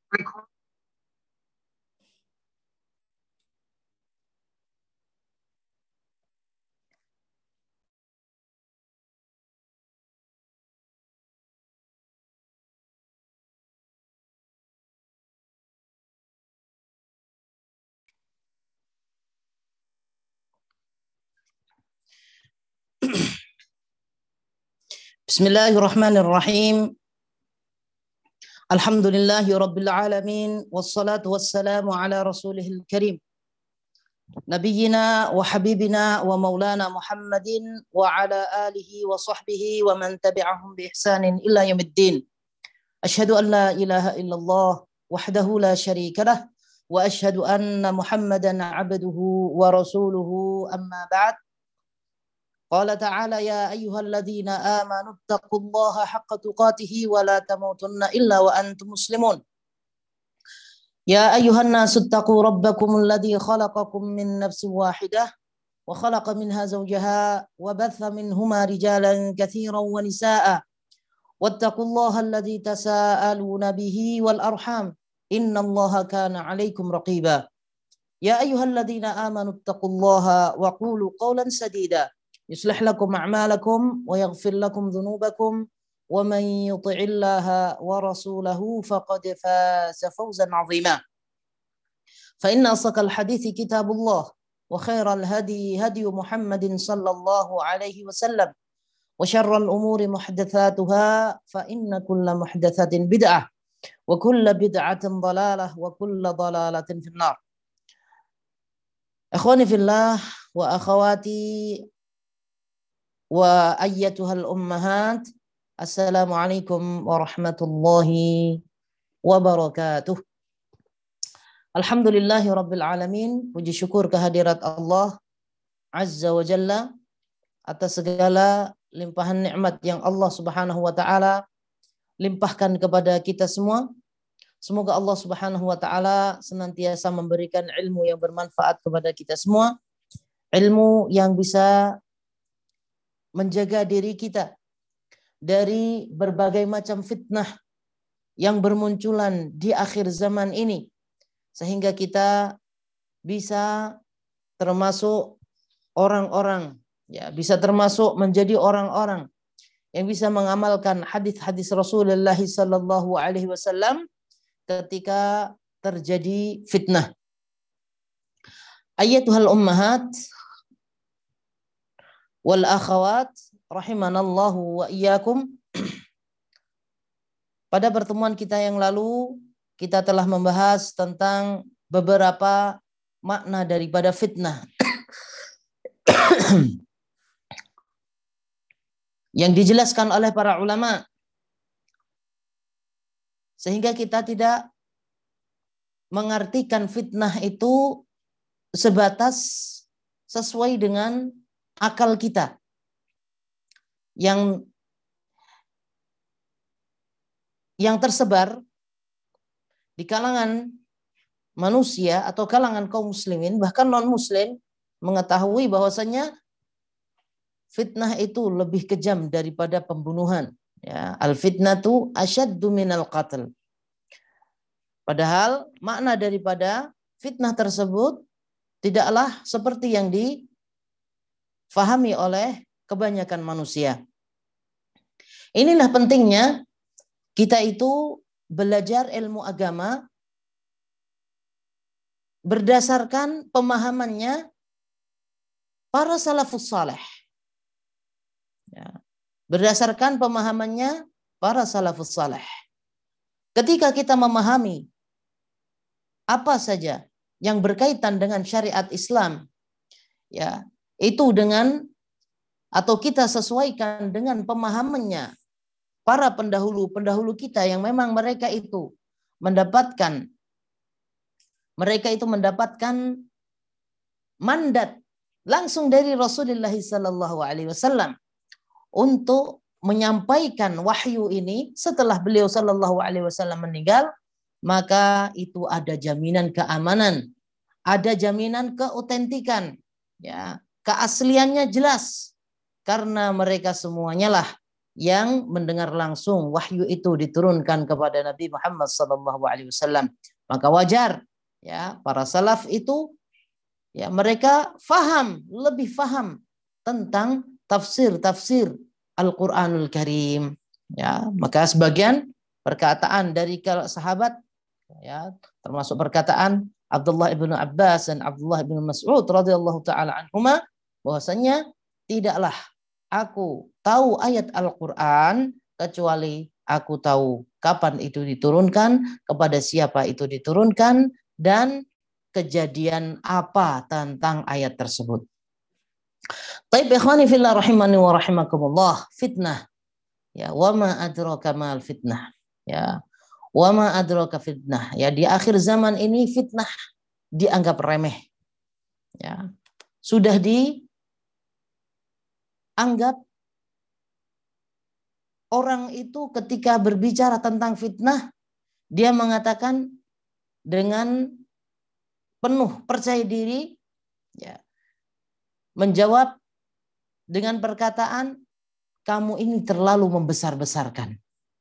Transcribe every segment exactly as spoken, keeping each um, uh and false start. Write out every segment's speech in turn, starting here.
Bismillahirrahmanirrahim. Alhamdulillahi rabbil alamin wassalatu wassalamu ala rasulihil karim nabiyyina wa habibina wa maulana Muhammadin wa ala alihi wa sahbihi wa man tabi'ahum bi ihsanin ila yaumiddin. Asyhadu an la ilaha illallah wahdahu la syarika lah wa asyhadu anna Muhammadan 'abduhu wa rasuluhu amma ba'd. Qala ta'ala ya ayyuhalladzina amanu taqullaha haqqa tuqatih wa la tamutunna illa wa antum muslimun. Ya ayyuhan nasu taqu rabbakumul ladzi khalaqakum min nafsin wahidah wa khalaqa minha zawjaha wa batha minhuma rijalan katsiran wa nisaa'a wattaqullaha alladzi tasaaluna bihi wal arham innallaha kana 'alaikum raqiba. Ya ayyuhalladzina amanu taqullaha wa qulu qawlan sadida يصلح لكم أعمالكم ويغفر لكم ذنوبكم ومن يطع الله ورسوله فقد فاز فوزا عظيما فإن أصدق الحديث كتاب الله وخير الهدي هدي محمد صلى الله عليه وسلم وشر الأمور محدثاتها فإن كل محدثة بدعة وكل بدعة ضلالة وكل ضلالة في النار. إخواني في الله وأخواتي wa ayyatuhal ummahat, assalamualaikum warahmatullahi wabarakatuh. Alhamdulillahi rabbil alamin. Puji syukur kehadirat Allah Azza wa Jalla atas segala limpahan nikmat yang Allah Subhanahu wa taala limpahkan kepada kita semua. Semoga Allah Subhanahu wa taala senantiasa memberikan ilmu yang bermanfaat kepada kita semua, ilmu yang bisa menjaga diri kita dari berbagai macam fitnah yang bermunculan di akhir zaman ini, sehingga kita bisa termasuk orang-orang, ya, bisa termasuk menjadi orang-orang yang bisa mengamalkan hadis-hadis Rasulullah sallallahu alaihi wasallam ketika terjadi fitnah. Ayyatuhal ummahat wal akhawat rahimanallahu wa iyyakum. Pada pertemuan kita yang lalu kita telah membahas tentang beberapa makna daripada fitnah yang dijelaskan oleh para ulama, sehingga kita tidak mengartikan fitnah itu sebatas sesuai dengan akal kita yang yang tersebar di kalangan manusia atau kalangan kaum muslimin, bahkan non muslim, mengetahui bahwasanya fitnah itu lebih kejam daripada pembunuhan, ya. Al fitnatu asyaddu minal qatl. Padahal makna daripada fitnah tersebut tidaklah seperti yang di fahami oleh kebanyakan manusia. Inilah pentingnya kita itu belajar ilmu agama berdasarkan pemahamannya para salafus saleh. Ya, berdasarkan pemahamannya para salafus saleh. Ketika kita memahami apa saja yang berkaitan dengan syariat Islam, ya, itu dengan atau kita sesuaikan dengan pemahamannya para pendahulu-pendahulu kita yang memang mereka itu mendapatkan mereka itu mendapatkan mandat langsung dari Rasulullah sallallahu alaihi wasallam untuk menyampaikan wahyu ini setelah beliau sallallahu alaihi wasallam meninggal, maka itu ada jaminan keamanan, ada jaminan keautentikan, ya. Keasliannya jelas karena mereka semuanya lah yang mendengar langsung wahyu itu diturunkan kepada Nabi Muhammad sallallahu alaihi wasallam. Maka wajar ya para salaf itu ya mereka faham, lebih faham tentang tafsir-tafsir Al-Qur'anul Karim. Ya, maka sebagian perkataan dari sahabat ya termasuk perkataan Abdullah ibnu Abbas dan Abdullah ibnu Mas'ud radhiyallahu taala anhuma bahwasanya tidaklah aku tahu ayat Al-Qur'an kecuali aku tahu kapan itu diturunkan, kepada siapa itu diturunkan, dan kejadian apa tentang ayat tersebut. Taib ikhwani fillah rahimani wa rahimakumullah, fitnah. Ya, wa ma adraka mal fitnah. Ya. Wa ma adraka fitnah. Ya, di akhir zaman ini fitnah dianggap remeh. Ya. Sudah dianggap orang itu ketika berbicara tentang fitnah, dia mengatakan dengan penuh percaya diri, ya, menjawab dengan perkataan, kamu ini terlalu membesar-besarkan.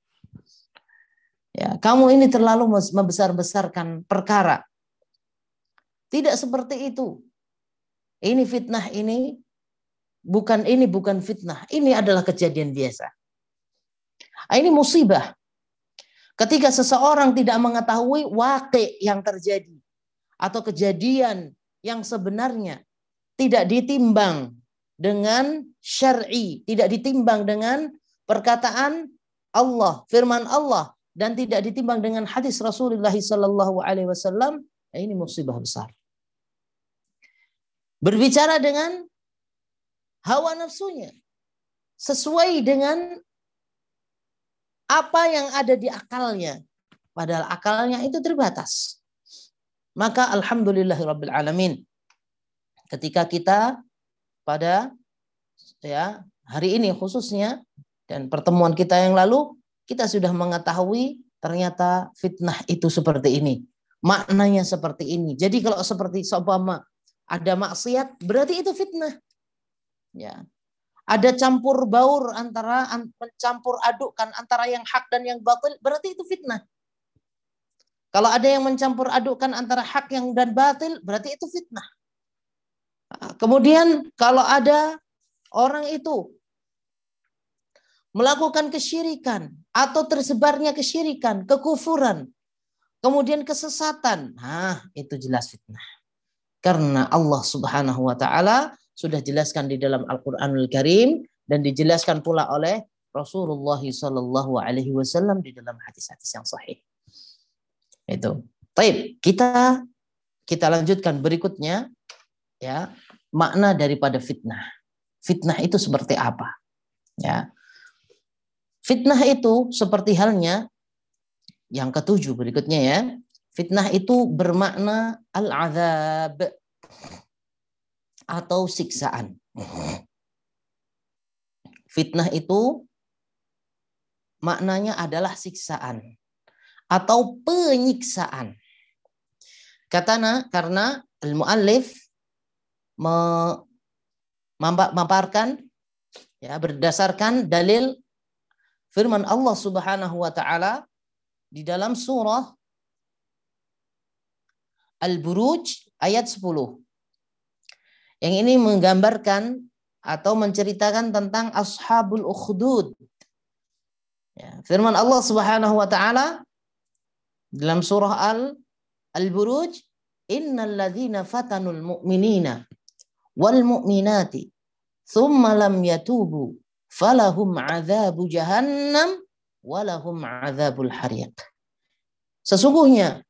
Ya, kamu ini terlalu membesar-besarkan perkara. Tidak seperti itu. Ini fitnah ini bukan ini bukan fitnah. Ini adalah kejadian biasa. Ini musibah. Ketika seseorang tidak mengetahui waqi' yang terjadi atau kejadian yang sebenarnya tidak ditimbang dengan syar'i, tidak ditimbang dengan perkataan Allah, firman Allah, dan tidak ditimbang dengan hadis Rasulullah sallallahu alaihi wasallam, ini musibah besar. Berbicara dengan hawa nafsunya, sesuai dengan apa yang ada di akalnya, padahal akalnya itu terbatas. Maka alhamdulillahirabbil alamin, ketika kita pada ya hari ini khususnya dan pertemuan kita yang lalu, kita sudah mengetahui ternyata fitnah itu seperti ini, maknanya seperti ini. Jadi kalau seperti seumpama ada maksiat, berarti itu fitnah. Ya, ada campur baur antara mencampur adukkan antara yang hak dan yang batil, berarti itu fitnah. Kalau ada yang mencampur adukkan antara hak yang dan batil, berarti itu fitnah. Kemudian kalau ada orang itu melakukan kesyirikan atau tersebarnya kesyirikan, kekufuran, kemudian kesesatan, nah itu jelas fitnah. Karena Allah Subhanahu wa taala sudah jelaskan di dalam Al-Qur'anul Karim dan dijelaskan pula oleh Rasulullah sallallahu alaihi wasallam di dalam hadis-hadis yang sahih. Itu. Baik, kita kita lanjutkan berikutnya. Ya, makna daripada fitnah. Fitnah itu seperti apa? Ya. Fitnah itu seperti halnya yang ketujuh berikutnya ya. Fitnah itu bermakna al-azab atau siksaan. Fitnah itu maknanya adalah siksaan atau penyiksaan. Katana karena al-muallif memaparkan ya berdasarkan dalil firman Allah Subhanahu wa taala di dalam surah Al-Buruj ayat sepuluh. Yang ini menggambarkan atau menceritakan tentang ashabul ukhdud. Ya, firman Allah Subhanahu wa taala dalam surah Al Al-Buruj, innal ladzina fatanul mu'minina wal mu'minati thumma lam yatubu falahum adzabu jahannam walahum adzabul hariq. Sesungguhnya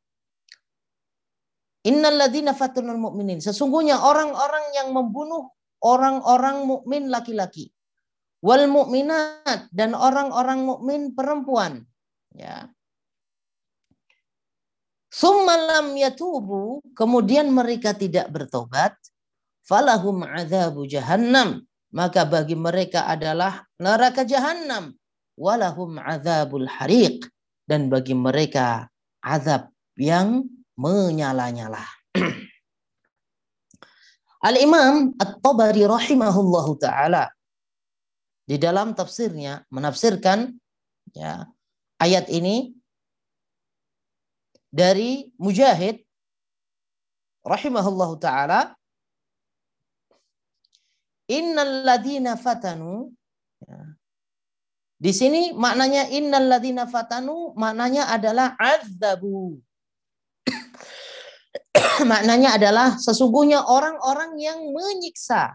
innal ladzina fatanul mu'minin, sesungguhnya orang-orang yang membunuh orang-orang mukmin laki-laki, wal mu'minat, dan orang-orang mukmin perempuan, ya. Tsumma lam yatubu, kemudian mereka tidak bertobat, falahum adzabu jahannam, maka bagi mereka adalah neraka jahannam, walahum adzabul hariq, dan bagi mereka azab yang menyala-nyala. Al-Imam At-Tabari rahimahullahu taala di dalam tafsirnya menafsirkan ya ayat ini dari Mujahid rahimahullahu taala, innal ladzina fatanu ya. Di sini maknanya innal ladzina fatanu maknanya adalah azzabu. Maknanya adalah sesungguhnya orang-orang yang menyiksa.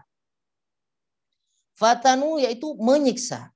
Fatanu yaitu menyiksa.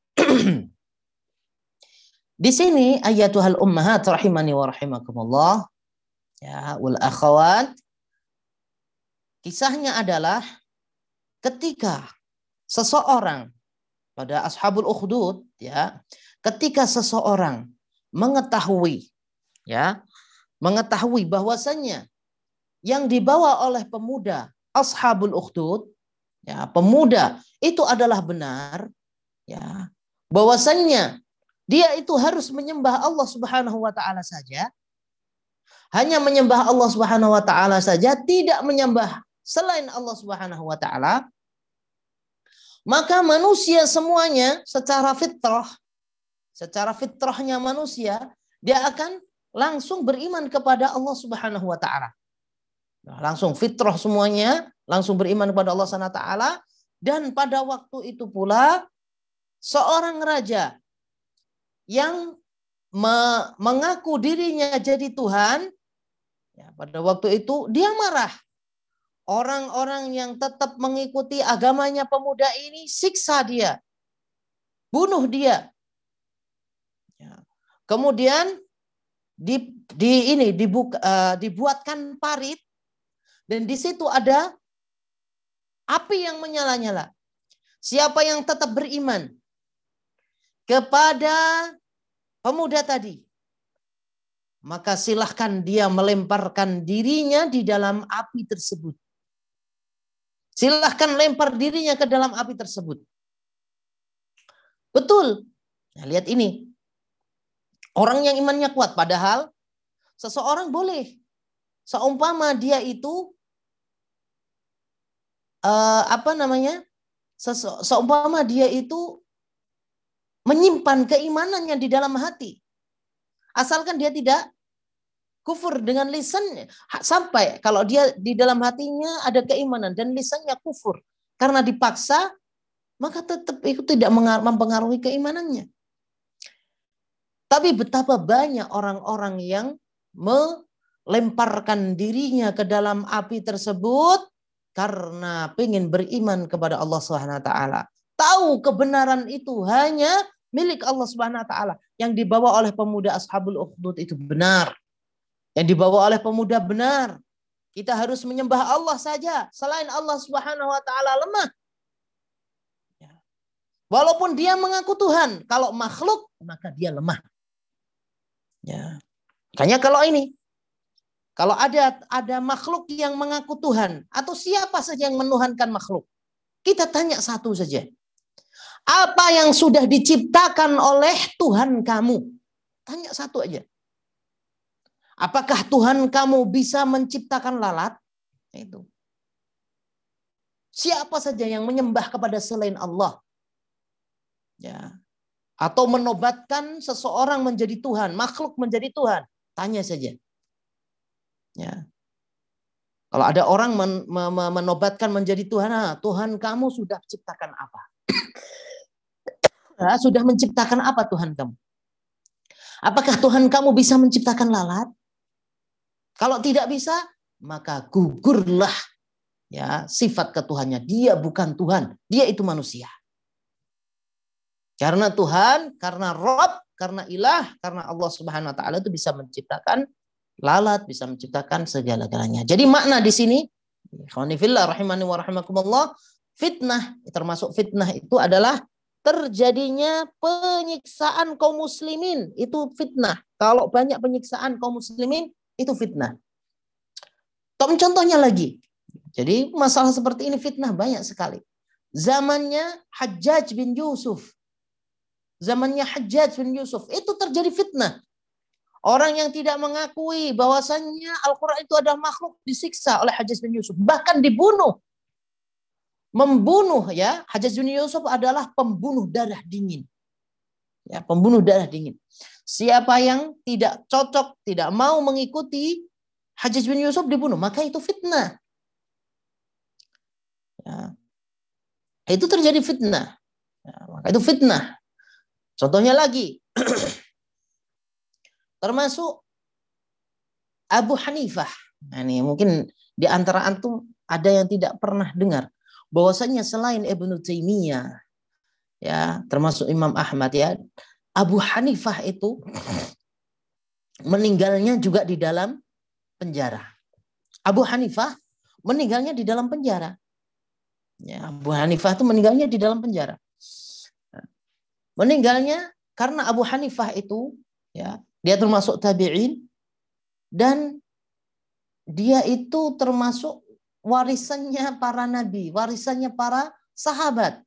Di sini ayatuhal ummahat rahimani wa rahimakumullah ya wal akhawat, kisahnya adalah ketika seseorang pada ashabul ukhdud ya, ketika seseorang mengetahui ya, mengetahui bahwasannya yang dibawa oleh pemuda ashabul ukhdud ya, pemuda itu adalah benar ya, bahwasannya dia itu harus menyembah Allah Subhanahu wa taala saja, hanya menyembah Allah Subhanahu wa taala saja, tidak menyembah selain Allah Subhanahu wa taala, maka manusia semuanya secara fitrah, secara fitrahnya manusia, dia akan langsung beriman kepada Allah Subhanahu wa taala. Langsung fitrah semuanya, langsung beriman kepada Allah Subhanahu wa taala. Dan pada waktu itu pula seorang raja yang me- mengaku dirinya jadi Tuhan, ya, pada waktu itu dia marah. Orang-orang yang tetap mengikuti agamanya pemuda ini, siksa dia, bunuh dia. Ya. Kemudian di, di ini dibuka, uh, dibuatkan parit, dan di situ ada api yang menyala-nyala. Siapa yang tetap beriman kepada pemuda tadi, maka silahkan dia melemparkan dirinya di dalam api tersebut. Silahkan lempar dirinya ke dalam api tersebut. Betul. Nah, lihat ini. Orang yang imannya kuat. Padahal seseorang boleh. Seumpama dia itu uh, apa namanya? Sese- seumpama dia itu menyimpan keimanannya di dalam hati. Asalkan dia tidak kufur dengan lisannya. Sampai kalau dia di dalam hatinya ada keimanan dan lisannya kufur karena dipaksa, maka tetap itu tidak mempengaruhi keimanannya. Tapi betapa banyak orang-orang yang melemparkan dirinya ke dalam api tersebut karena ingin beriman kepada Allah Subhanahu wa taala. Tahu kebenaran itu hanya milik Allah Subhanahu wa taala. Yang dibawa oleh pemuda ashabul ukhdud itu benar. Yang dibawa oleh pemuda benar. Kita harus menyembah Allah saja. Selain Allah Subhanahu wa taala lemah. Walaupun dia mengaku Tuhan, kalau makhluk maka dia lemah. Ya. Makanya kalau ini, kalau ada ada makhluk yang mengaku Tuhan atau siapa saja yang menuhankan makhluk, kita tanya satu saja. Apa yang sudah diciptakan oleh Tuhan kamu? Tanya satu aja. Apakah Tuhan kamu bisa menciptakan lalat? Itu. Siapa saja yang menyembah kepada selain Allah, ya, atau menobatkan seseorang menjadi Tuhan, makhluk menjadi Tuhan, tanya saja. Ya. Kalau ada orang men, men, menobatkan menjadi Tuhan, nah, Tuhan kamu sudah ciptakan apa? Nah, sudah menciptakan apa Tuhan kamu? Apakah Tuhan kamu bisa menciptakan lalat? Kalau tidak bisa, maka gugurlah ya sifat ketuhannya. Dia bukan Tuhan, dia itu manusia. Karena Tuhan, karena Rabb, karena Ilah, karena Allah Subhanahu wa taala itu bisa menciptakan lalat, bisa menciptakan segala-galanya. Jadi makna di sini, ikhwanifillah rahimani wa rahimakumullah, fitnah, termasuk fitnah itu adalah terjadinya penyiksaan kaum muslimin, itu fitnah. Kalau banyak penyiksaan kaum muslimin, itu fitnah. Contohnya lagi. Jadi masalah seperti ini fitnah banyak sekali. Zamannya Hajjaj bin Yusuf. Zamannya Hajjaj bin Yusuf. Itu terjadi fitnah. Orang yang tidak mengakui bahwasannya Al-Quran itu adalah makhluk disiksa oleh Hajjaj bin Yusuf. Bahkan dibunuh. membunuh ya. Hajjaj bin Yusuf adalah pembunuh darah dingin. Ya, pembunuh darah dingin. Siapa yang tidak cocok, tidak mau mengikuti Hajjaj bin Yusuf dibunuh, maka itu fitnah. Ya. Itu terjadi fitnah. Ya, maka itu fitnah. Contohnya lagi, termasuk Abu Hanifah. Nah, ini mungkin di antara antum ada yang tidak pernah dengar bahwasanya selain Ibnu Taimiyah, ya, termasuk Imam Ahmad ya, Abu Hanifah itu meninggalnya juga di dalam penjara. Abu Hanifah meninggalnya di dalam penjara. Ya, Abu Hanifah itu meninggalnya di dalam penjara. Meninggalnya karena Abu Hanifah itu ya, dia termasuk tabi'in dan dia itu termasuk warisannya para nabi, warisannya para sahabat.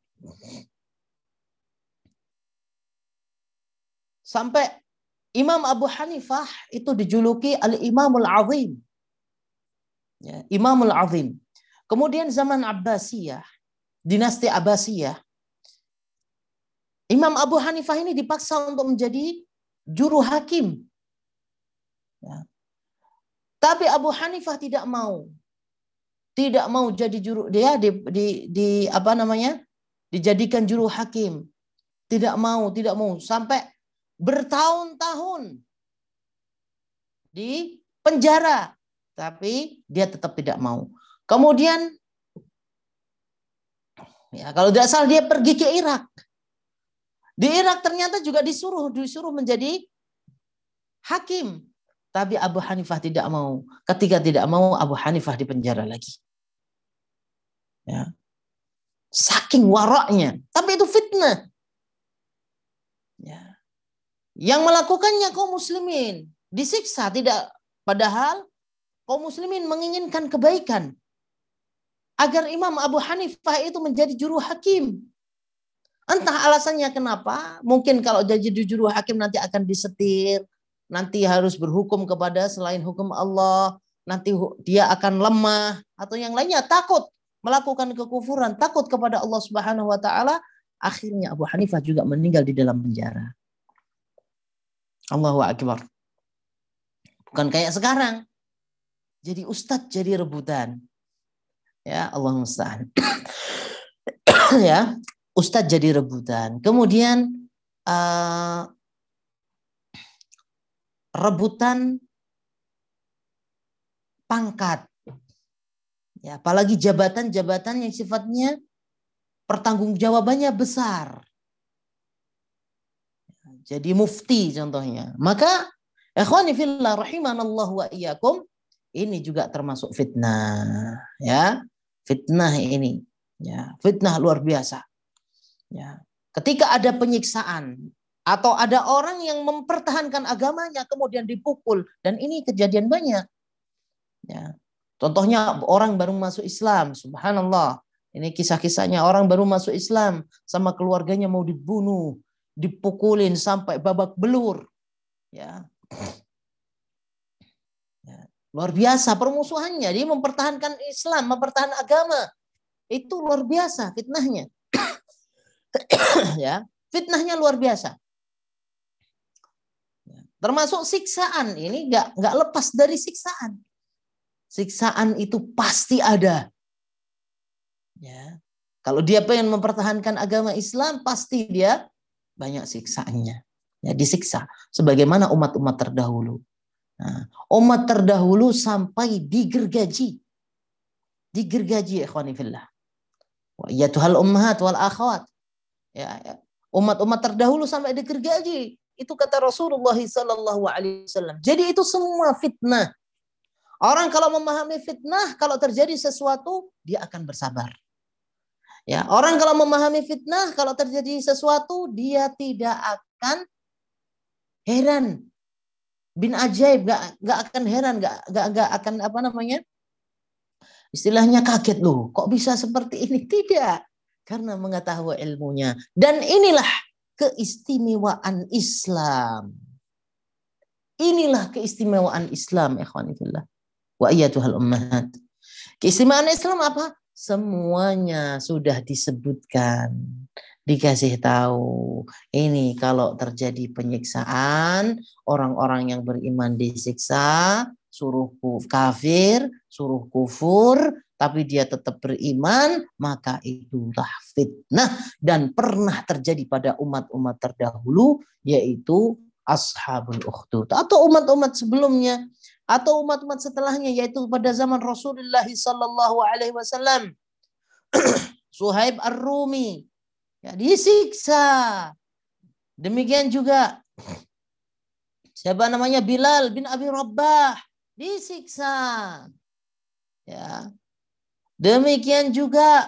Sampai Imam Abu Hanifah itu dijuluki Al-Imamul Azim. Ya, Imamul Azim. Kemudian zaman Abbasiyah, dinasti Abbasiyah, Imam Abu Hanifah ini dipaksa untuk menjadi juru hakim. Ya. Tapi Abu Hanifah tidak mau. Tidak mau jadi juru, dia di, di, di apa namanya? dijadikan juru hakim. Tidak mau, tidak mau sampai bertahun-tahun di penjara, tapi dia tetap tidak mau. Kemudian ya kalau tidak salah dia pergi ke Irak. Di Irak ternyata juga disuruh disuruh menjadi hakim. Tapi Abu Hanifah tidak mau. Ketika tidak mau, Abu Hanifah dipenjara lagi. Ya. Saking waraknya. Tapi itu fitnah. Ya. Yang melakukannya kaum muslimin. Disiksa. Tidak. Padahal kaum muslimin menginginkan kebaikan. Agar Imam Abu Hanifah itu menjadi juru hakim. Entah alasannya kenapa. Mungkin kalau jadi juru hakim nanti akan disetir. Nanti harus berhukum kepada selain hukum Allah. Nanti dia akan lemah. Atau yang lainnya takut melakukan kekufuran. Takut kepada Allah Subhanahu wa ta'ala. Akhirnya Abu Hanifah juga meninggal di dalam penjara. Allahu Akbar. Bukan kayak sekarang. Jadi ustadz jadi rebutan. Ya Allah musta'an. Ya. Ustadz jadi rebutan. Kemudian uh, rebutan pangkat. Ya, apalagi jabatan-jabatan yang sifatnya pertanggungjawabannya besar. Jadi mufti contohnya. Maka ikhwani fillah rahimanallahu wa iyyakum, ini juga termasuk fitnah, ya. Fitnah ini, ya, fitnah luar biasa. Ya. Ketika ada penyiksaan atau ada orang yang mempertahankan agamanya kemudian dipukul, dan ini kejadian banyak. Ya. Contohnya orang baru masuk Islam, subhanallah. Ini kisah-kisahnya orang baru masuk Islam sama keluarganya mau dibunuh, dipukulin sampai babak belur. Ya. Ya. Luar biasa permusuhannya, dia mempertahankan Islam, mempertahankan agama. Itu luar biasa fitnahnya. Ya, fitnahnya luar biasa. Termasuk siksaan, ini nggak nggak lepas dari siksaan. Siksaan itu pasti ada. Ya, kalau dia pengen mempertahankan agama Islam, pasti dia banyak siksaannya. Ya, disiksa, sebagaimana umat-umat terdahulu. Nah, umat terdahulu sampai digergaji, digergaji, ikhwani fillah. Wa iyyatuhal ummahat wal akhwat. Ya, ya. Umat-umat terdahulu sampai digergaji. Itu kata Rasulullah sallallahu alaihi wasallam. Jadi itu semua fitnah. Orang kalau memahami fitnah, kalau terjadi sesuatu, dia akan bersabar. Ya, orang kalau memahami fitnah, kalau terjadi sesuatu, dia tidak akan heran. Bin ajaib, gak, gak akan heran, gak, gak, gak akan apa namanya? Istilahnya kaget loh, kok bisa seperti ini? Tidak. Karena mengetahui ilmunya. Dan inilah keistimewaan Islam. Inilah keistimewaan Islam, ikhwani fillah. Wa iyyatuhal ummahat. Keistimewaan Islam apa? semuanya sudah disebutkan. Dikasih tahu, ini kalau terjadi penyiksaan, orang-orang yang beriman disiksa, suruh kafir, suruh kufur, tapi dia tetap beriman, maka itulah fitnah. Dan pernah terjadi pada umat-umat terdahulu, yaitu Ashabul Ukhdud, atau umat-umat sebelumnya, atau umat-umat setelahnya, yaitu pada zaman Rasulullah sallallahu alaihi wasallam. Suhaib Ar-Rumi, ya, disiksa. Demikian juga siapa namanya, Bilal bin Abi Rabah, disiksa. Ya. Demikian juga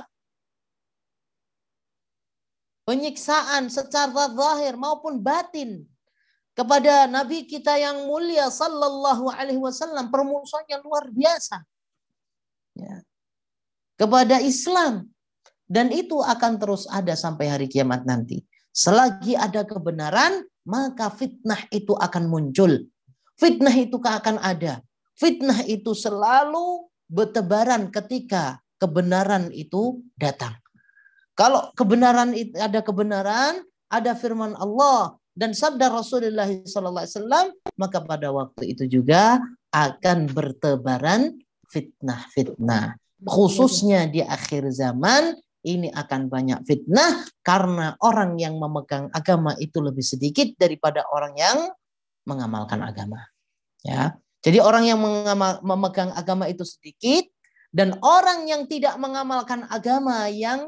penyiksaan secara zahir maupun batin kepada Nabi kita yang mulia sallallahu alaihi wasallam, permusuhannya luar biasa. Ya. Kepada Islam. Dan itu akan terus ada sampai hari kiamat nanti. Selagi ada kebenaran, maka fitnah itu akan muncul. Fitnah itu akan ada. Fitnah itu selalu bertebaran ketika kebenaran itu datang. Kalau kebenaran itu, ada kebenaran, ada firman Allah dan sabda Rasulullah sallallahu alaihi wasallam, maka pada waktu itu juga akan bertebaran fitnah-fitnah. Khususnya di akhir zaman ini akan banyak fitnah karena orang yang memegang agama itu lebih sedikit daripada orang yang mengamalkan agama. Ya, jadi orang yang mengamal, memegang agama itu sedikit, dan orang yang tidak mengamalkan agama yang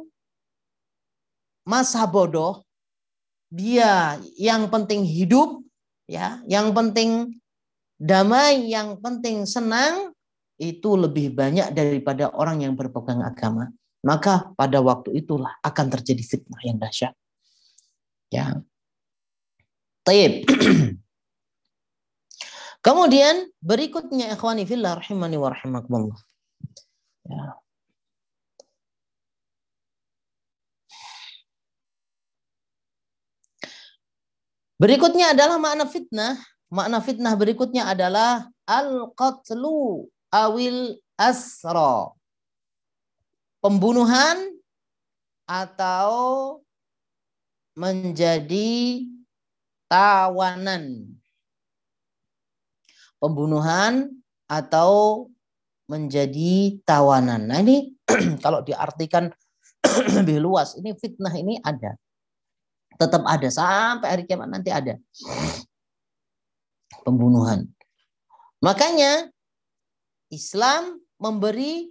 masa bodoh, dia yang penting hidup, ya, yang penting damai, yang penting senang, itu lebih banyak daripada orang yang berpegang agama. Maka pada waktu itulah akan terjadi fitnah yang dahsyat. Ya. Taib. Kemudian berikutnya ikhwani fillah rahimani wa rahimakumullah. Ya. Berikutnya adalah makna fitnah. Makna fitnah berikutnya adalah al-qatlu awil asra. Pembunuhan atau menjadi tawanan. Pembunuhan atau menjadi tawanan. Nah ini kalau diartikan lebih luas, ini fitnah ini ada. Tetap ada sampai hari kiamat nanti ada. Pembunuhan. Makanya Islam memberi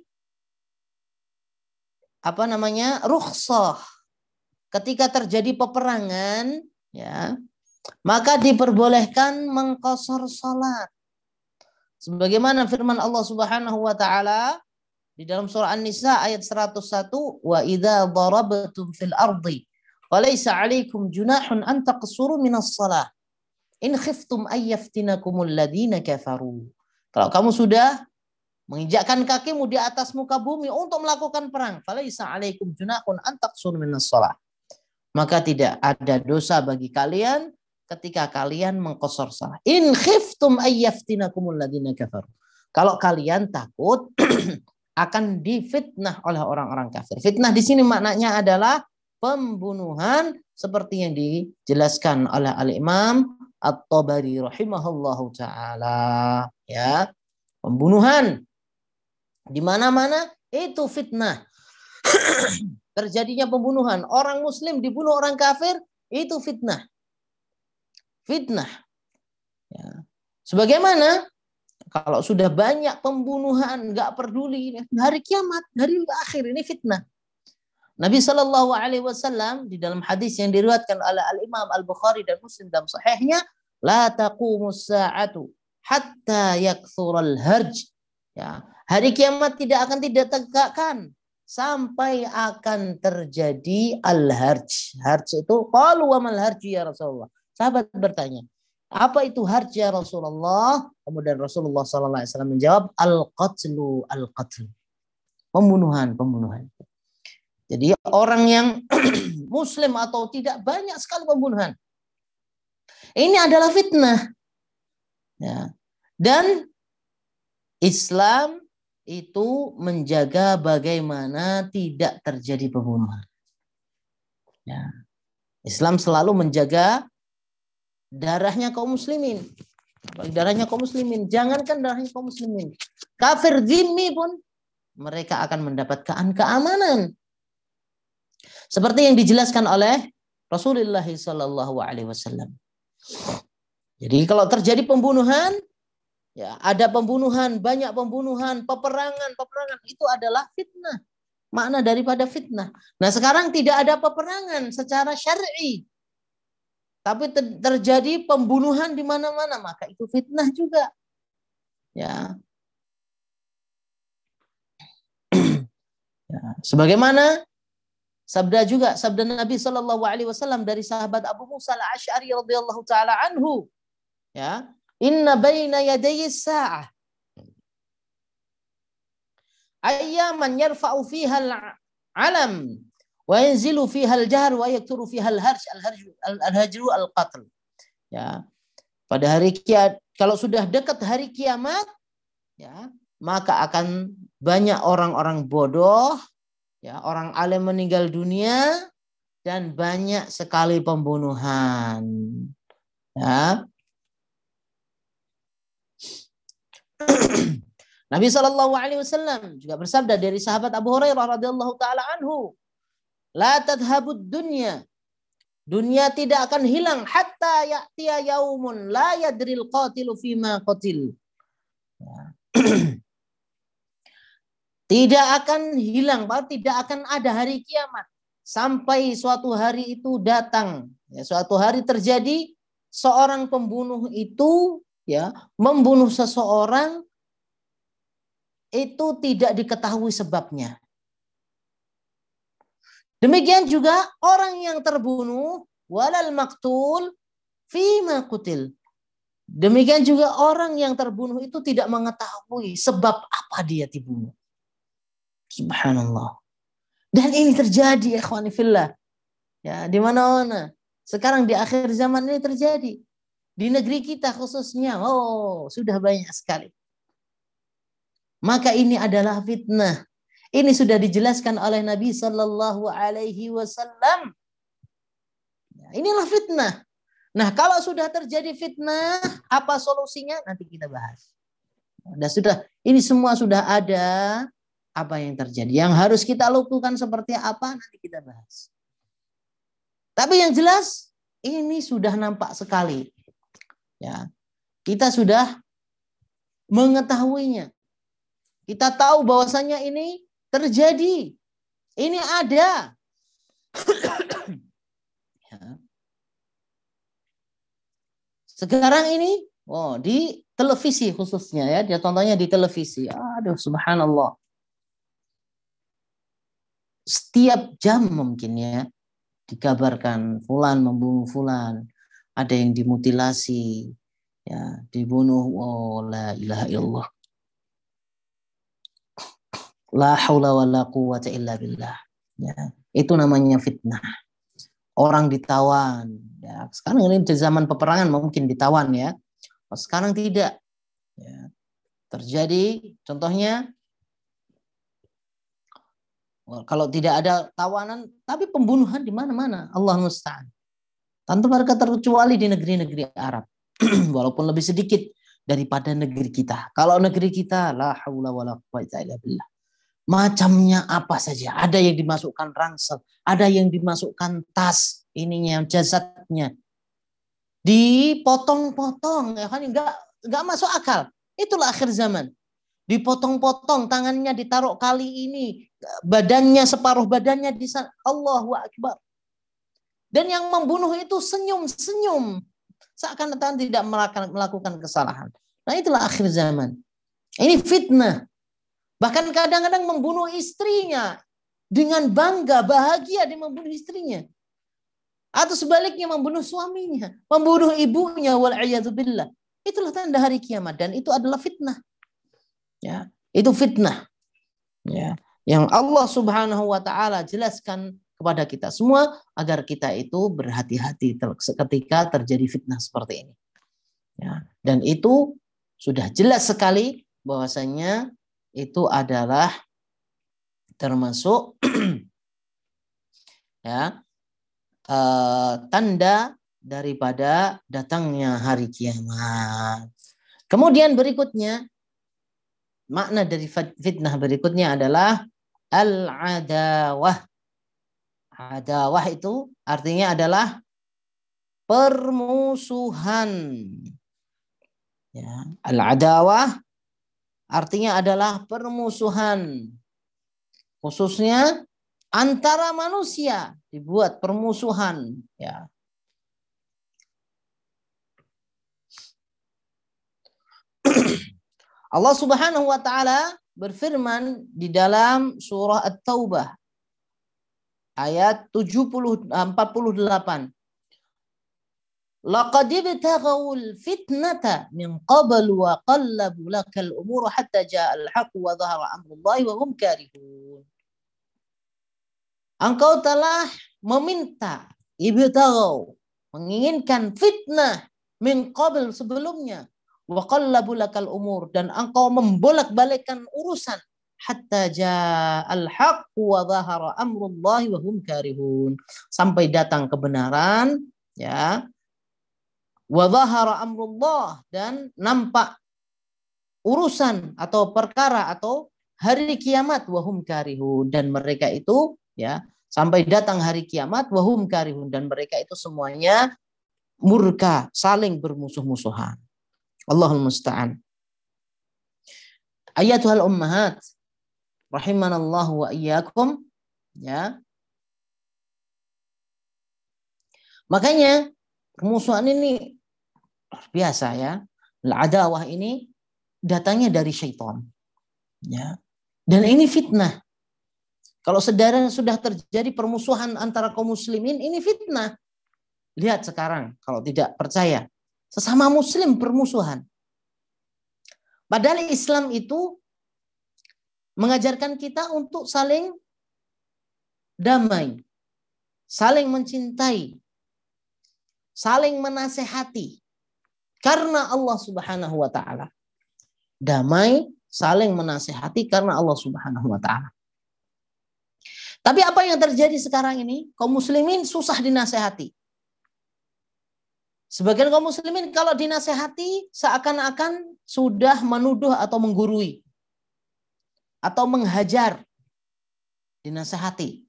apa namanya, rukhsah ketika terjadi peperangan, ya, maka diperbolehkan mengqashar salat. Sebagaimana firman Allah Subhanahu wa taala di dalam surah An-Nisa ayat seratus satu, wa idza darabtum fil ardi falaysa 'alaikum junahun an taqsuru minas shalah in khiftum ay yaftinakumul ladzina kafaru. Kalau kamu sudah menginjakkan kakimu di atas muka bumi untuk melakukan perang, falaisa 'alaikum junahun an taqsuru minas shalah, maka tidak ada dosa bagi kalian ketika kalian mengqashar salat. In khiftum ay yaftinakumul ladzina kafaru. Kalau kalian takut akan difitnah oleh orang-orang kafir. Fitnah di sini maknanya adalah pembunuhan seperti yang dijelaskan oleh Al-Imam At-Tabari rahimahullahu taala, ya. Pembunuhan di mana-mana itu fitnah. Terjadinya pembunuhan, orang muslim dibunuh orang kafir, itu fitnah. Fitnah. Ya. Sebagaimana kalau sudah banyak pembunuhan, nggak peduli, hari kiamat, hari akhir, ini fitnah. Nabi Shallallahu Alaihi Wasallam di dalam hadis yang diriwayatkan oleh Al Imam Al Bukhari dan Muslim dalam sahihnya, la taqumus sa'atu hatta yakthural harj. Ya, hari kiamat tidak akan tidak tegakkan sampai akan terjadi al-harj. Harj itu, qalu wa mal harj ya Rasulullah. Sahabat bertanya, apa itu harj ya Rasulullah? Kemudian Rasulullah sallallahu alaihi wasallam menjawab, al-qatlu al-qatl. Pembunuhan, pembunuhan. Jadi orang yang muslim atau tidak, banyak sekali pembunuhan. Ini adalah fitnah. Ya. Dan Islam itu menjaga bagaimana tidak terjadi pembunuhan. Ya. Islam selalu menjaga darahnya kaum muslimin. Darahnya kaum muslimin. Jangankan darahnya kaum muslimin. Kafir zimmi pun mereka akan mendapatkan keamanan. Seperti yang dijelaskan oleh Rasulullah shallallahu alaihi wasallam. Jadi kalau terjadi pembunuhan, ya ada pembunuhan, banyak pembunuhan, peperangan, peperangan itu adalah fitnah. Makna daripada fitnah. Nah sekarang tidak ada peperangan secara syar'i. Tapi ter- terjadi pembunuhan di mana-mana, maka itu fitnah juga. Ya. Ya. Sebagaimana sabda juga sabda Nabi Shallallahu Alaihi Wasallam dari sahabat Abu Musa al-Ash'ari radhiyallahu taala anhu, ya, inna baina yadayi sa'ah ayyaman yarfa'u fiha al-alam wa yanzilu fiha al-jahr wa yakturu fiha al-harj al-hajru al-qatl. Ya, pada hari kiamat, kalau sudah dekat hari kiamat, ya, maka akan banyak orang-orang bodoh, ya, orang alim meninggal dunia dan banyak sekali pembunuhan. Ya. Nabi shallallahu alaihi wasallam juga bersabda dari sahabat Abu Hurairah radhiyallahu taala anhu, la tadhhabud dunya, dunia tidak akan hilang hatta ya'tiya yaumun la yadril qatilu fima qatil. Ya. Tidak akan hilang, tidak akan ada hari kiamat sampai suatu hari itu datang. Ya, suatu hari terjadi seorang pembunuh itu, ya, membunuh seseorang itu tidak diketahui sebabnya. Demikian juga orang yang terbunuh walal maqtul fima qutil. Demikian juga orang yang terbunuh itu tidak mengetahui sebab apa dia dibunuh. Subhanallah. Dan ini terjadi, ikhwani fillah. Ya, di mana-mana. Sekarang di akhir zaman ini terjadi. Di negeri kita khususnya, oh, sudah banyak sekali. Maka ini adalah fitnah. Ini sudah dijelaskan oleh Nabi Sallallahu Alaihi Wasallam. Inilah fitnah. Nah, kalau sudah terjadi fitnah, apa solusinya? Nanti kita bahas. Dan sudah, ini semua sudah ada apa yang terjadi. Yang harus kita lakukan seperti apa? Nanti kita bahas. Tapi yang jelas, ini sudah nampak sekali. Ya, kita sudah mengetahuinya. Kita tahu bahwasanya ini terjadi. Ini ada. Ya. Sekarang ini, oh, di televisi khususnya ya, dia contohnya di televisi. Aduh, subhanallah. Setiap jam mungkin ya dikabarkan fulan membunuh fulan, ada yang dimutilasi, ya, dibunuh. Oh, la ilaha illallah. La haula wala quwwata illa billah. Ya, itu namanya fitnah. Orang ditawan. Ya, sekarang ini di zaman peperangan mungkin ditawan ya. Sekarang tidak. Ya, terjadi contohnya kalau tidak ada tawanan, tapi pembunuhan di mana-mana. Allah musta'an. Tanpa mereka terkecuali di negeri-negeri Arab. Walaupun lebih sedikit daripada negeri kita. Kalau negeri kita, la haula wala quwwata illa billah. Macamnya apa saja. Ada yang dimasukkan ransel. Ada yang dimasukkan tas. Ininya, jasadnya. Dipotong-potong. Ya kan? Enggak, enggak masuk akal. Itulah akhir zaman. Dipotong-potong. Tangannya ditaruh kali ini. Badannya, separuh badannya di sana. Allahu Akbar. Dan yang membunuh itu senyum-senyum. Seakan-akan tidak melakukan kesalahan. Nah itulah akhir zaman. Ini fitnah. Bahkan kadang-kadang membunuh istrinya. Dengan bangga, bahagia dia membunuh istrinya. Atau sebaliknya membunuh suaminya. Membunuh ibunya. Wal'iyadzubillah. Itulah tanda hari kiamat. Dan itu adalah fitnah. Ya, itu fitnah. Ya, yang Allah subhanahu wa ta'ala jelaskan kepada kita semua. Agar kita itu berhati-hati ketika terjadi fitnah seperti ini. Ya, dan itu sudah jelas sekali bahwasanya itu adalah termasuk ya uh, tanda daripada datangnya hari kiamat. Kemudian berikutnya, makna dari fitnah berikutnya adalah al-adawah. Adawah itu artinya adalah permusuhan. Ya, al-adawah artinya adalah permusuhan. Khususnya antara manusia dibuat permusuhan. Ya. Allah Subhanahu wa taala berfirman di dalam surah At-Taubah ayat tujuh puluh, empat puluh delapan. Laqad ibtaghawul fitnata min qabl wa qallabu lakal umur hatta ja'al haqq wa dhahara amrullahi wa hum karihun. Engkau telah meminta, ibtaghaw, menginginkan fitnah min qabl sebelumnya, wa qallabu lakal umur, dan engkau membolak-balikkan urusan hatta ja'al haqq wa dhahara amrullahi wa hum karihun, sampai datang kebenaran, ya, wa dhahara amrullah, dan nampak urusan atau perkara atau hari kiamat, wa hum karihun, dan mereka itu, ya, sampai datang hari kiamat, wa hum karihun, dan mereka itu semuanya murka, saling bermusuh-musuhan. Allahul musta'an. Ayatuhal ummahat rahimanallahu wa iyyakum, ya. Makanya permusuhan ini luar biasa, ya. Al-adawah ini datangnya dari syaitan, ya. Dan ini fitnah. Kalau saudara sudah terjadi permusuhan antara kaum muslimin, ini fitnah. Lihat sekarang, kalau tidak percaya, sesama muslim permusuhan. Padahal Islam itu mengajarkan kita untuk saling damai, saling mencintai, saling menasehati. Karena Allah Subhanahu wa taala. Damai, saling menasehati karena Allah Subhanahu wa taala. Tapi apa yang terjadi sekarang ini? Kaum muslimin susah dinasehati. Sebagian kaum muslimin kalau dinasehati seakan-akan sudah menuduh atau menggurui atau menghajar. Dinasehati.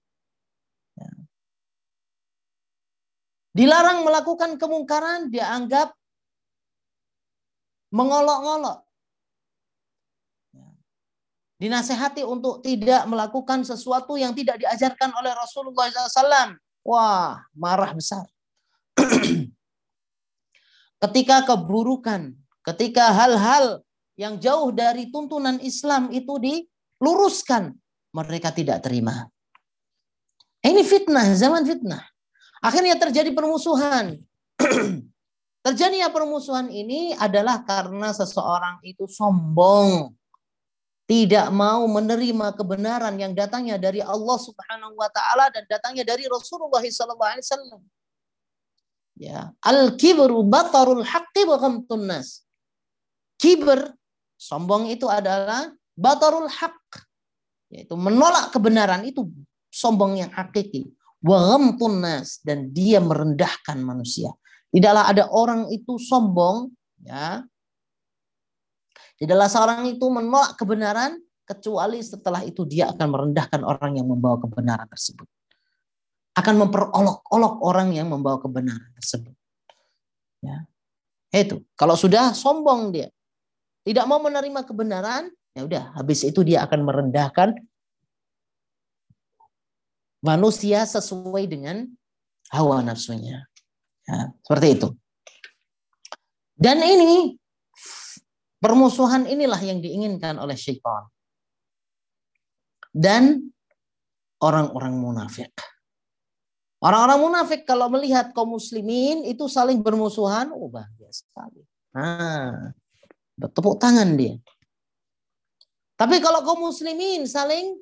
Dilarang melakukan kemungkaran, dianggap mengolok-ngolok. Dinasehati untuk tidak melakukan sesuatu yang tidak diajarkan oleh Rasulullah shallallahu alaihi wasallam. Wah, marah besar. Ketika keburukan, ketika hal-hal yang jauh dari tuntunan Islam itu diluruskan, mereka tidak terima. Ini fitnah, zaman fitnah. Akhirnya terjadi permusuhan. Terjadinya permusuhan ini adalah karena seseorang itu sombong. Tidak mau menerima kebenaran yang datangnya dari Allah Subhanahu wa taala dan datangnya dari Rasulullah sallallahu alaihi wasallam. Ya, al-kibru batarul haqqi wa ghamtun nas. Kiber, sombong itu adalah batarul haqq, yaitu menolak kebenaran, itu sombong yang hakiki. Wa ghamtun nas, dan dia merendahkan manusia. Tidaklah ada orang itu sombong, ya. Tidaklah seorang itu menolak kebenaran kecuali setelah itu dia akan merendahkan orang yang membawa kebenaran tersebut. Akan memperolok-olok orang yang membawa kebenaran tersebut. Ya. Itu. Kalau sudah sombong dia, tidak mau menerima kebenaran, ya udah, habis itu dia akan merendahkan manusia sesuai dengan hawa nafsunya. Ya, seperti itu. Dan ini permusuhan inilah yang diinginkan oleh syaitan dan orang-orang munafik. Orang-orang munafik kalau melihat kaum muslimin itu saling bermusuhan, oh bahagia sekali. Nah, bertepuk tangan dia. Tapi kalau kaum muslimin saling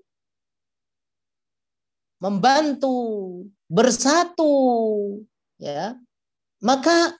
membantu, bersatu, ya, maka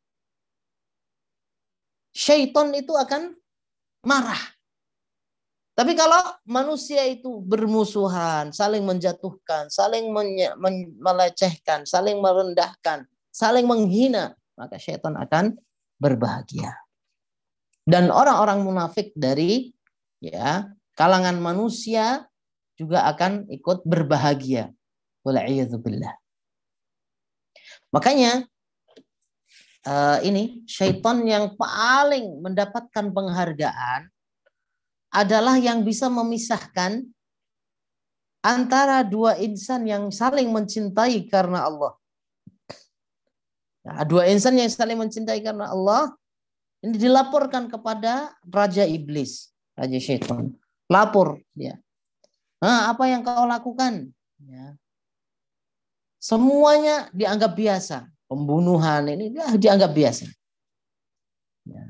syaitan itu akan marah. Tapi kalau manusia itu bermusuhan, saling menjatuhkan, saling menye- men- melecehkan, saling merendahkan, saling menghina, maka syaitan akan berbahagia. Dan orang-orang munafik dari ya kalangan manusia juga akan ikut berbahagia. Wal'iyadzubillah. Makanya uh, ini syaitan yang paling mendapatkan penghargaan adalah yang bisa memisahkan antara dua insan yang saling mencintai karena Allah. Nah, dua insan yang saling mencintai karena Allah ini dilaporkan kepada Raja Iblis, Raja Syaitan. Lapor dia. Nah, apa yang kau lakukan? Ya. Semuanya dianggap biasa. Pembunuhan ini dianggap biasa. Ya.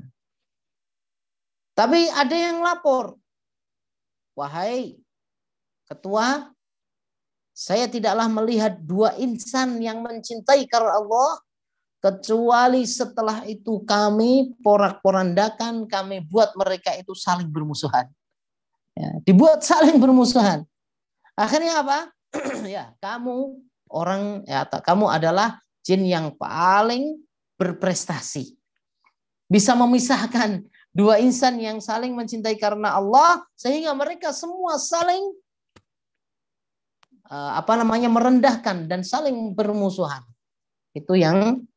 Tapi ada yang lapor. Wahai ketua, saya tidaklah melihat dua insan yang mencintai karena Allah, kecuali setelah itu kami porak-porandakan, kami buat mereka itu saling bermusuhan. Ya, dibuat saling bermusuhan. Akhirnya apa? Ya, kamu orang ya, kamu adalah jin yang paling berprestasi. Bisa memisahkan dua insan yang saling mencintai karena Allah sehingga mereka semua saling uh, apa namanya merendahkan dan saling bermusuhan. Itu yang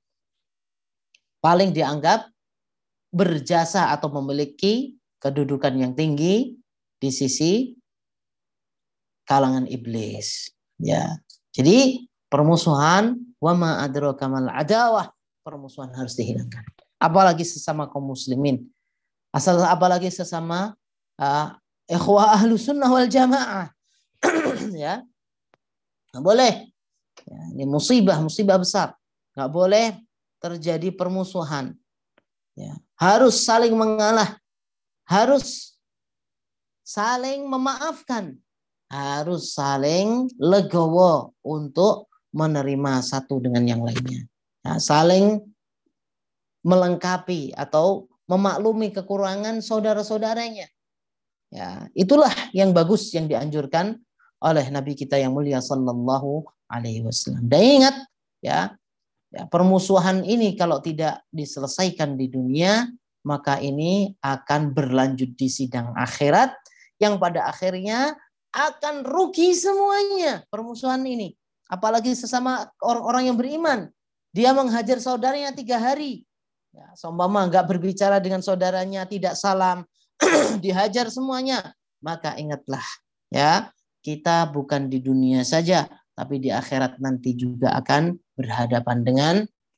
paling dianggap berjasa atau memiliki kedudukan yang tinggi di sisi kalangan iblis. Ya. Jadi permusuhan wa ma adraka mal adawah, permusuhan harus dihilangkan. Apalagi sesama kaum muslimin. Asal apalagi sesama uh, ikhwah ahlu sunnah wal jamaah. Ya. Nggak boleh. Ya, ini musibah, musibah besar. Nggak boleh terjadi permusuhan. Ya. Harus saling mengalah. Harus saling memaafkan. Harus saling legowo untuk menerima satu dengan yang lainnya. Ya, saling melengkapi atau memaklumi kekurangan saudara-saudaranya. Ya, itulah yang bagus yang dianjurkan oleh Nabi kita yang mulia sallallahu alaihi wasallam. Dan ingat ya, ya, permusuhan ini kalau tidak diselesaikan di dunia, maka ini akan berlanjut di sidang akhirat yang pada akhirnya akan rugi semuanya permusuhan ini. Apalagi sesama orang-orang yang beriman. Dia menghajar saudaranya tiga hari. Ya, seumpama nggak berbicara dengan saudaranya, tidak salam, dihajar semuanya, maka ingatlah ya, kita bukan di dunia saja, tapi di akhirat nanti juga akan berhadapan dengan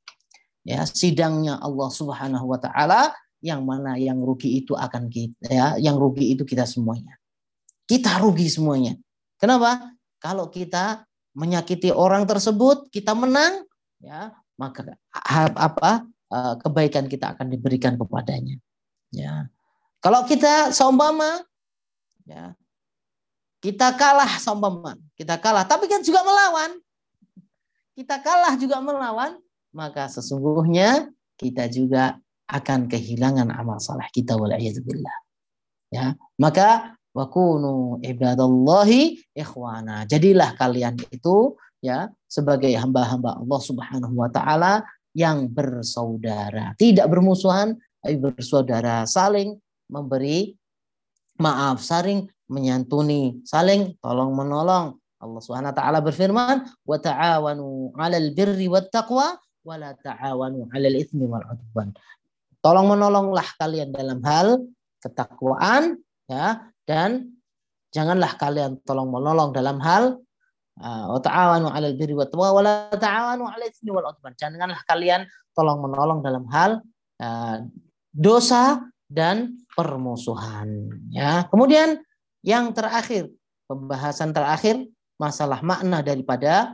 ya sidangnya Allah Subhanahu wa taala, yang mana yang rugi itu akan kita ya, yang rugi itu kita semuanya. Kita rugi semuanya. Kenapa? Kalau kita menyakiti orang tersebut, kita menang, ya, maka apa kebaikan kita akan diberikan kepadanya. Ya. Kalau kita seumpama ya, kita kalah seumpama, kita kalah, tapi kan juga melawan. Kita kalah juga melawan, maka sesungguhnya kita juga akan kehilangan amal saleh kita wal'iyadzubillah. Ya, maka wa kunu ibadallahi ikhwana. Jadilah kalian itu ya sebagai hamba-hamba Allah Subhanahu wa taala yang bersaudara, tidak bermusuhan, tapi bersaudara, saling memberi maaf, saling menyantuni, saling tolong menolong. Allah Subhanahu wa taala berfirman, "Wa ta'awanu 'alal birri wat taqwa wa la ta'awanu 'alal itsmi wal 'udwan." Tolong menolonglah kalian dalam hal ketakwaan ya, dan janganlah kalian tolong menolong dalam hal wa ta'awanu 'alal birri wat taqwa wa la ta'awanu 'alal itsmi wal 'udwan. Janganlah kalian tolong menolong dalam hal uh, dosa dan permusuhan ya. Kemudian yang terakhir, pembahasan terakhir masalah makna daripada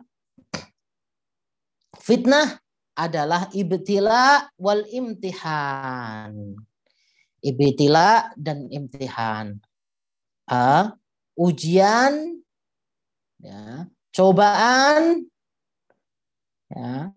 fitnah adalah ibtila wal imtihan. Ibtila dan imtihan. Uh, ujian, ya, cobaan, ya,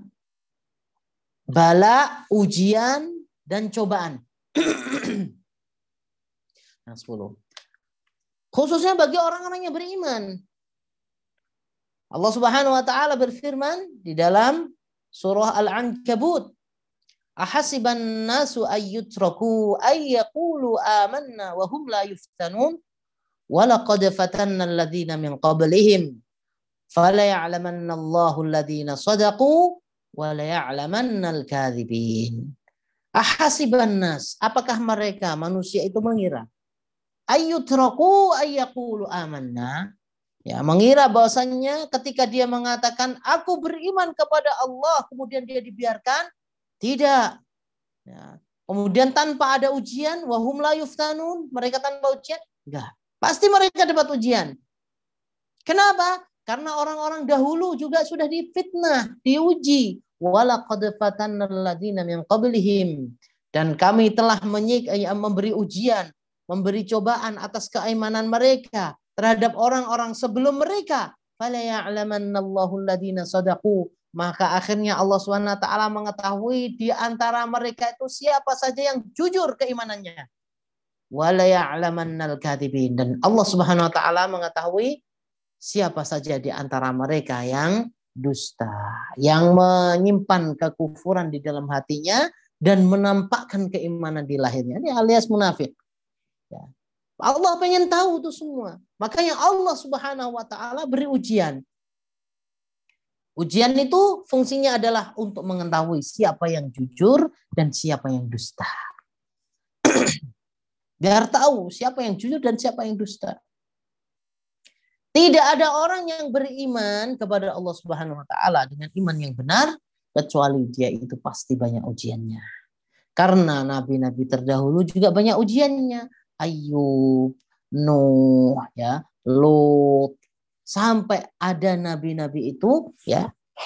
bala, ujian, dan cobaan. Yang sepuluh. Khususnya bagi orang-orang yang beriman. Allah Subhanahu wa taala berfirman di dalam surah Al-Ankabut, ahasiban nasu ayyutraku ayyaqulu amanna wa hum la yuftanun wa laqad fatanna alladhina min qablihim fala ya'lamanna Allahu alladhina sadaqu wa la ya'lamanna al-kadhibin. Ahasiban nas, apakah mereka manusia itu mengira ayyutraku ayyaqulu amanna, ya, mengira bahwasannya ketika dia mengatakan aku beriman kepada Allah kemudian dia dibiarkan? Tidak. Ya. Kemudian tanpa ada ujian, wahum la yuftanun, mereka tanpa ujian? Enggak. Pasti mereka dapat ujian. Kenapa? Karena orang-orang dahulu juga sudah difitnah, diuji. Walaqad fatanna alladziina min qablihim, dan kami telah menyik, memberi ujian, memberi cobaan atas keimanan mereka terhadap orang-orang sebelum mereka. Fala ya'lamanna Allahu alladziina shadaqu, maka akhirnya Allah Subhanahu wa taala mengetahui di antara mereka itu siapa saja yang jujur keimanannya. Wala ya'lamannal kadhibin, dan Allah Subhanahu wa taala mengetahui siapa saja di antara mereka yang dusta, yang menyimpan kekufuran di dalam hatinya dan menampakkan keimanan di lahirnya. Ini alias munafik. Ya. Allah pengen tahu itu semua. Makanya Allah Subhanahu wa taala beri ujian. Ujian itu fungsinya adalah untuk mengetahui siapa yang jujur dan siapa yang dusta. Biar tahu siapa yang jujur dan siapa yang dusta. Tidak ada orang yang beriman kepada Allah Subhanahu wa taala dengan iman yang benar kecuali dia itu pasti banyak ujiannya. Karena nabi-nabi terdahulu juga banyak ujiannya. Ayub, Nuh, ya, Lut, sampai ada nabi-nabi itu, ya,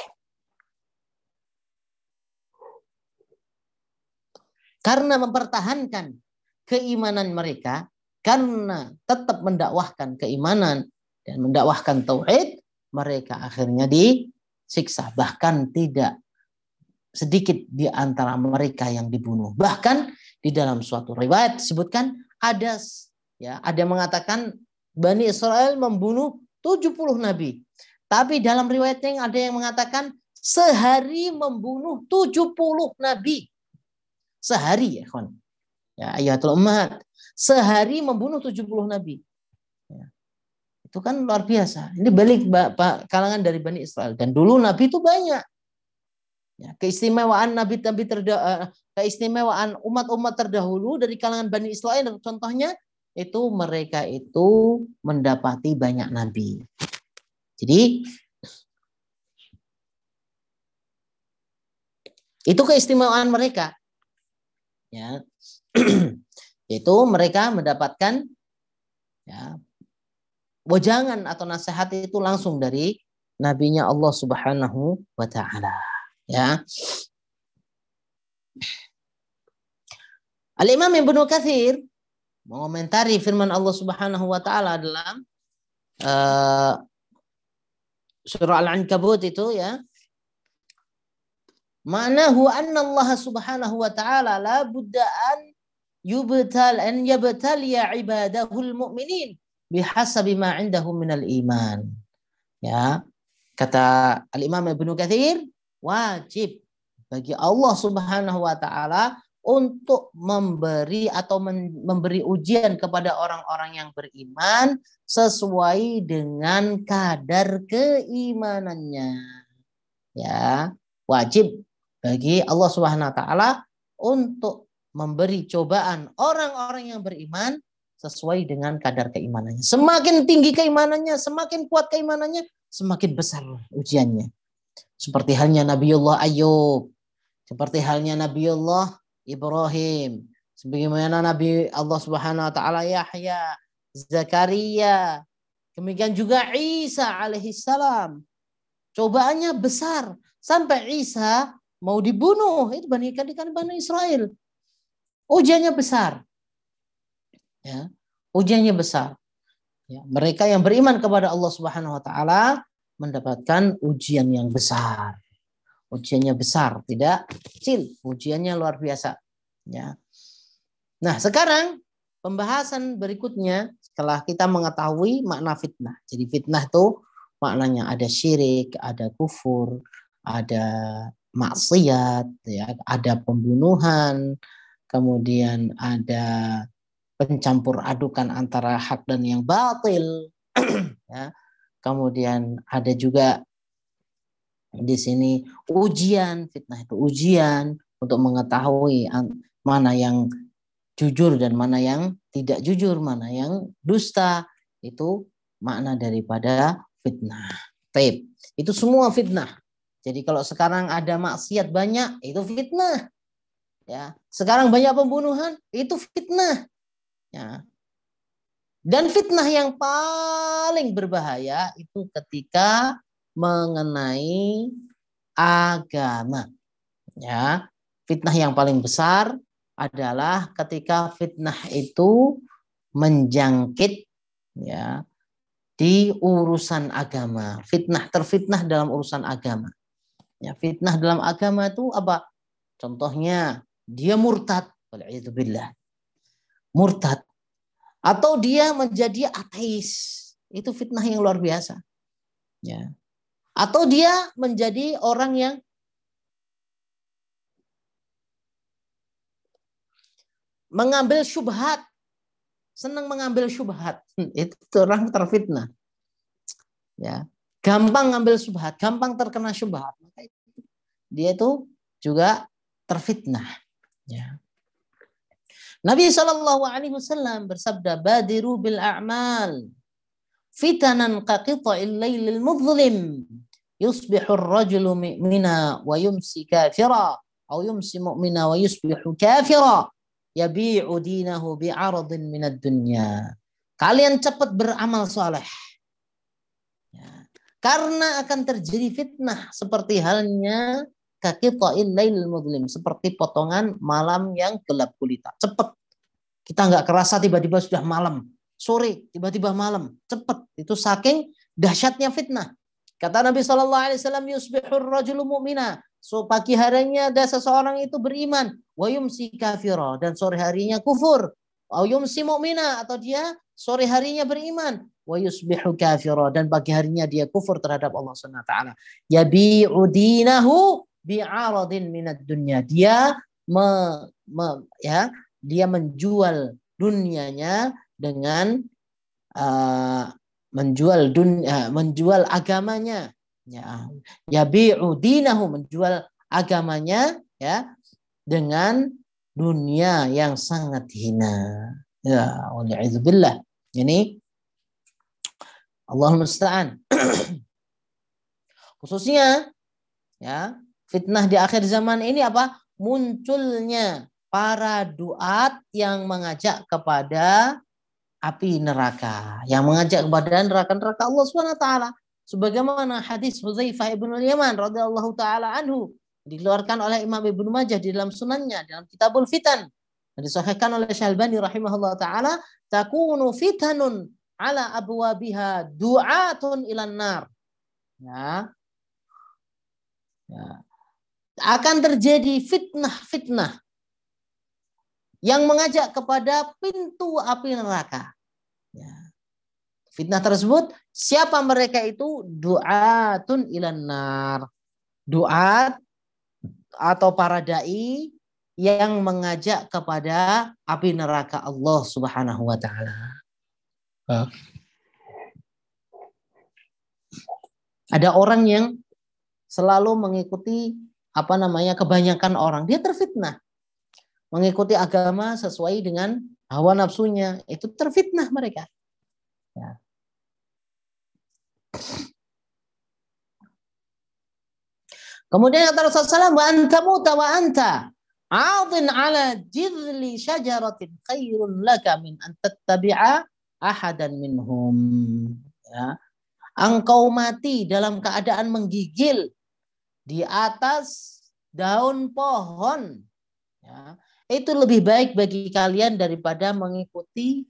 karena mempertahankan keimanan mereka, karena tetap mendakwahkan keimanan dan mendakwahkan tauhid, mereka akhirnya disiksa. Bahkan tidak sedikit di antara mereka yang dibunuh. Bahkan di dalam suatu riwayat disebutkan ada, ya, ada yang mengatakan Bani Israel membunuh tujuh puluh nabi. Tapi dalam riwayatnya yang ada yang mengatakan sehari membunuh tujuh puluh nabi. Sehari, ya kawan. Ya, ayatul ummat. Sehari membunuh tujuh puluh nabi. Ya. Itu kan luar biasa. Ini balik kalangan dari Bani Israel. Dan dulu nabi itu banyak. Ya, keistimewaan nabi nabi terda, keistimewaan umat-umat terdahulu dari kalangan Bani Israel, contohnya itu mereka itu mendapati banyak nabi. Jadi itu keistimewaan mereka, ya, yaitu mereka mendapatkan, ya, wejangan atau nasihat itu langsung dari nabinya Allah Subhanahu wa taala. Ya. Al-Imam Ibnu Katsir mengomentari firman Allah Subhanahu wa taala dalam uh, surah Al-Ankabut itu, ya. Ma'nahu anna Allah Subhanahu wa taala la budda an yubtal an yabtaliya ibadahul mu'minin bihasabi ma 'indahum minal iman. Ya. Kata Al-Imam Ibnu Katsir, wajib bagi Allah Subhanahu wa taala untuk memberi atau memberi ujian kepada orang-orang yang beriman sesuai dengan kadar keimanannya. Ya, wajib bagi Allah Subhanahu wa taala untuk memberi cobaan orang-orang yang beriman sesuai dengan kadar keimanannya. Semakin tinggi keimanannya, semakin kuat keimanannya, semakin besar ujiannya. Seperti halnya Nabiullah Ayub, seperti halnya Nabiullah Ibrahim, sebagaimana Nabi Allah Subhanahu wa taala Yahya, Zakaria, demikian juga Isa alaihissalam. Cobaannya besar sampai Isa mau dibunuh, itu bandingkan dengan Bani Israel. Ujiannya besar. Ya, ujiannya besar. Ya, mereka yang beriman kepada Allah Subhanahu wa taala mendapatkan ujian yang besar. Ujiannya besar, tidak kecil. Ujiannya luar biasa. Ya. Nah, sekarang pembahasan berikutnya setelah kita mengetahui makna fitnah. Jadi fitnah itu maknanya ada syirik, ada kufur, ada maksiat, ya, ada pembunuhan, kemudian ada pencampur adukan antara hak dan yang batil, ya. Kemudian ada juga di sini ujian, fitnah itu ujian untuk mengetahui mana yang jujur dan mana yang tidak jujur, mana yang dusta. Itu makna daripada fitnah. Taib. Itu semua fitnah. Jadi kalau sekarang ada maksiat banyak, itu fitnah. Ya, sekarang banyak pembunuhan, itu fitnah. Ya. Dan fitnah yang paling berbahaya itu ketika mengenai agama. Ya, fitnah yang paling besar adalah ketika fitnah itu menjangkit, ya, di urusan agama. Fitnah terfitnah dalam urusan agama. Ya, fitnah dalam agama itu apa? Contohnya dia murtad, wal'iyadzubillah. Murtad. Atau dia menjadi ateis. Itu fitnah yang luar biasa. Ya. Atau dia menjadi orang yang mengambil syubhat. Senang mengambil syubhat. Itu orang terfitnah. Ya. Gampang ngambil syubhat, gampang terkena syubhat. Dia itu juga terfitnah. Ya. Nabi shallallahu alaihi wasallam bersabda, badiru bil a'mal fitanan qaqita'il lailil mudhlim yusbihu ar-rajulu mu'mina wa yumsi kafira aw yumsi mu'mina wa yusbihu kafira yabi'u dinahu bi'aradin minad dunya. Kalian cepat beramal soleh, ya, karena akan terjadi fitnah seperti halnya qaqita'il lailil mudhlim, seperti potongan malam yang gelap gulita. Cepat. Kita nggak kerasa tiba-tiba sudah malam. Sore, tiba-tiba malam. Cepat. Itu saking dahsyatnya fitnah. Kata Nabi shallallahu alaihi wasallam, yusbihur rajulu mu'mina. So, pagi harinya ada seseorang itu beriman. Wa yumsi kafira. Dan sore harinya kufur. Wa yumsi mu'mina. Atau dia sore harinya beriman. Wa yusbihu kafira. Dan pagi harinya dia kufur terhadap Allah subhanahu wa taala. Yabi'u dinahu bi'aradin minad dunya. Dia me, me, ya, dia menjual dunianya dengan uh, menjual dunia, menjual agamanya. Ya, yabi'u dinahu, menjual agamanya, ya, dengan dunia yang sangat hina. Ya, wal'idzubillah. Ini Allahul musta'an. Khususnya, ya, fitnah di akhir zaman ini apa? Munculnya para duat yang mengajak kepada api neraka, yang mengajak kepada neraka-neraka Allah subhanahu wa taala. Sebagaimana hadis Hudzaifah ibn al-Yaman radhiyallahu taala anhu dikeluarkan oleh Imam Ibnu Majah di dalam sunannya dalam Kitabul Fitan, disahihkan oleh Syalbani rahimahullah taala, takunu fitanun ala abwabiha du'atun ilan nar. Ya. Ya. Akan terjadi fitnah-fitnah yang mengajak kepada pintu api neraka. Ya. Fitnah tersebut, siapa mereka itu? Du'atun ilan nar. Du'at atau para da'i yang mengajak kepada api neraka Allah subhanahu wa ta'ala. Uh. Ada orang yang selalu mengikuti apa namanya kebanyakan orang. Dia terfitnah. Mengikuti agama sesuai dengan hawa nafsunya, itu terfitnah mereka. Ya. Kemudian kata Rasulullah shallallahu alaihi wasallam, wa anta muta wa anta 'adin 'ala jidli syajaratin khairun laka min an tattabi'a ahadan minhum. Ya. Engkau mati dalam keadaan menggigil di atas daun pohon. Ya. Itu lebih baik bagi kalian daripada mengikuti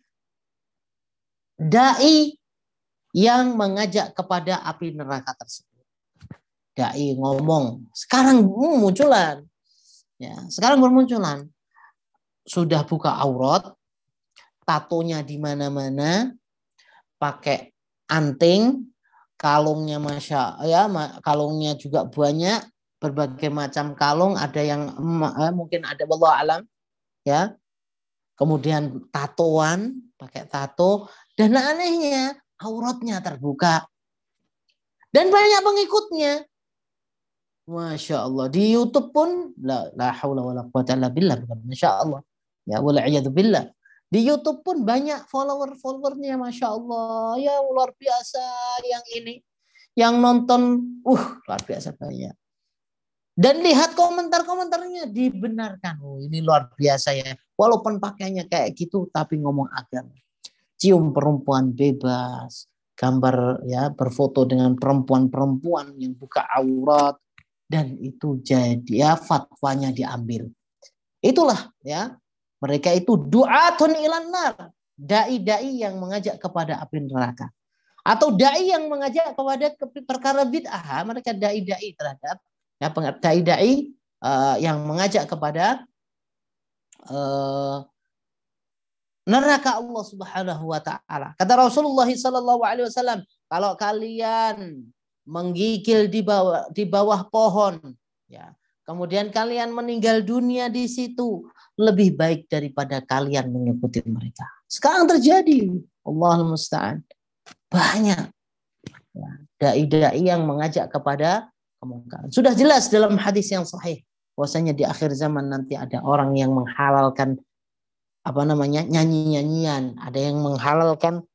dai yang mengajak kepada api neraka tersebut. Dai ngomong, sekarang munculan. Ya, sekarang bermunculan. Sudah buka aurat, tatonya di mana-mana, pakai anting, kalungnya masya ya kalungnya juga banyak, berbagai macam kalung, ada yang eh, mungkin ada wallahu alam ya. Kemudian tatoan, pakai tato, dan anehnya auratnya terbuka dan banyak pengikutnya. Masya Allah. Di YouTube pun la la haula wala quwata illa billah, masya Allah. Ya wala iyadu billah. Di YouTube pun banyak follower-followernya, masya Allah. Ya luar biasa yang ini, yang nonton, uh luar biasa banyak. Dan lihat komentar-komentarnya dibenarkan. Oh ini luar biasa ya. Walaupun pakainya kayak gitu, tapi ngomong agama. Cium perempuan bebas, gambar ya berfoto dengan perempuan-perempuan yang buka aurat, dan itu jadi ya fatwanya diambil. Itulah ya, mereka itu du'atun ilan nar, dai-dai yang mengajak kepada api neraka, atau dai yang mengajak kepada perkara bid'ah. Mereka dai-dai terhadap ya, dai-dai uh, yang mengajak kepada uh, neraka Allah Subhanahu wa taala. Kata Rasulullah sallallahu alaihi wasallam, kalau kalian menggigil di bawah di bawah pohon ya, kemudian kalian meninggal dunia di situ, lebih baik daripada kalian mengikuti mereka. Sekarang terjadi, Allahul musta'an. Banyak ya, dai-dai yang mengajak kepada kemungkaran. Sudah jelas dalam hadis yang sahih bahwasanya di akhir zaman nanti ada orang yang menghalalkan apa namanya nyanyi-nyanyian, ada yang menghalalkan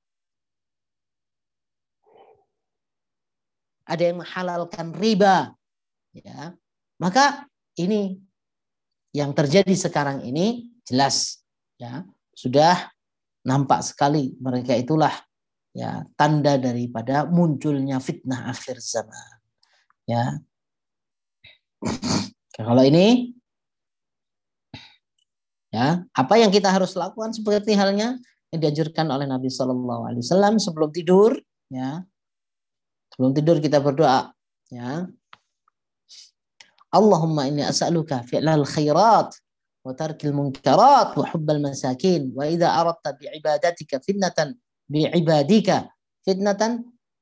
ada yang menghalalkan riba ya. Maka ini yang terjadi sekarang ini jelas ya, sudah nampak sekali mereka itulah ya tanda daripada munculnya fitnah akhir zaman ya. Kalau ini ya, apa yang kita harus lakukan seperti halnya yang dianjurkan oleh Nabi Shallallahu Alaihi Wasallam sebelum tidur, ya, sebelum tidur kita berdoa, ya, Allahumma inni as'aluka fi'lal khairat wa tarkil munkarat wa hubbal masakin wa idza aradta bi ibadatika fitnatan bi ibadika fitnatan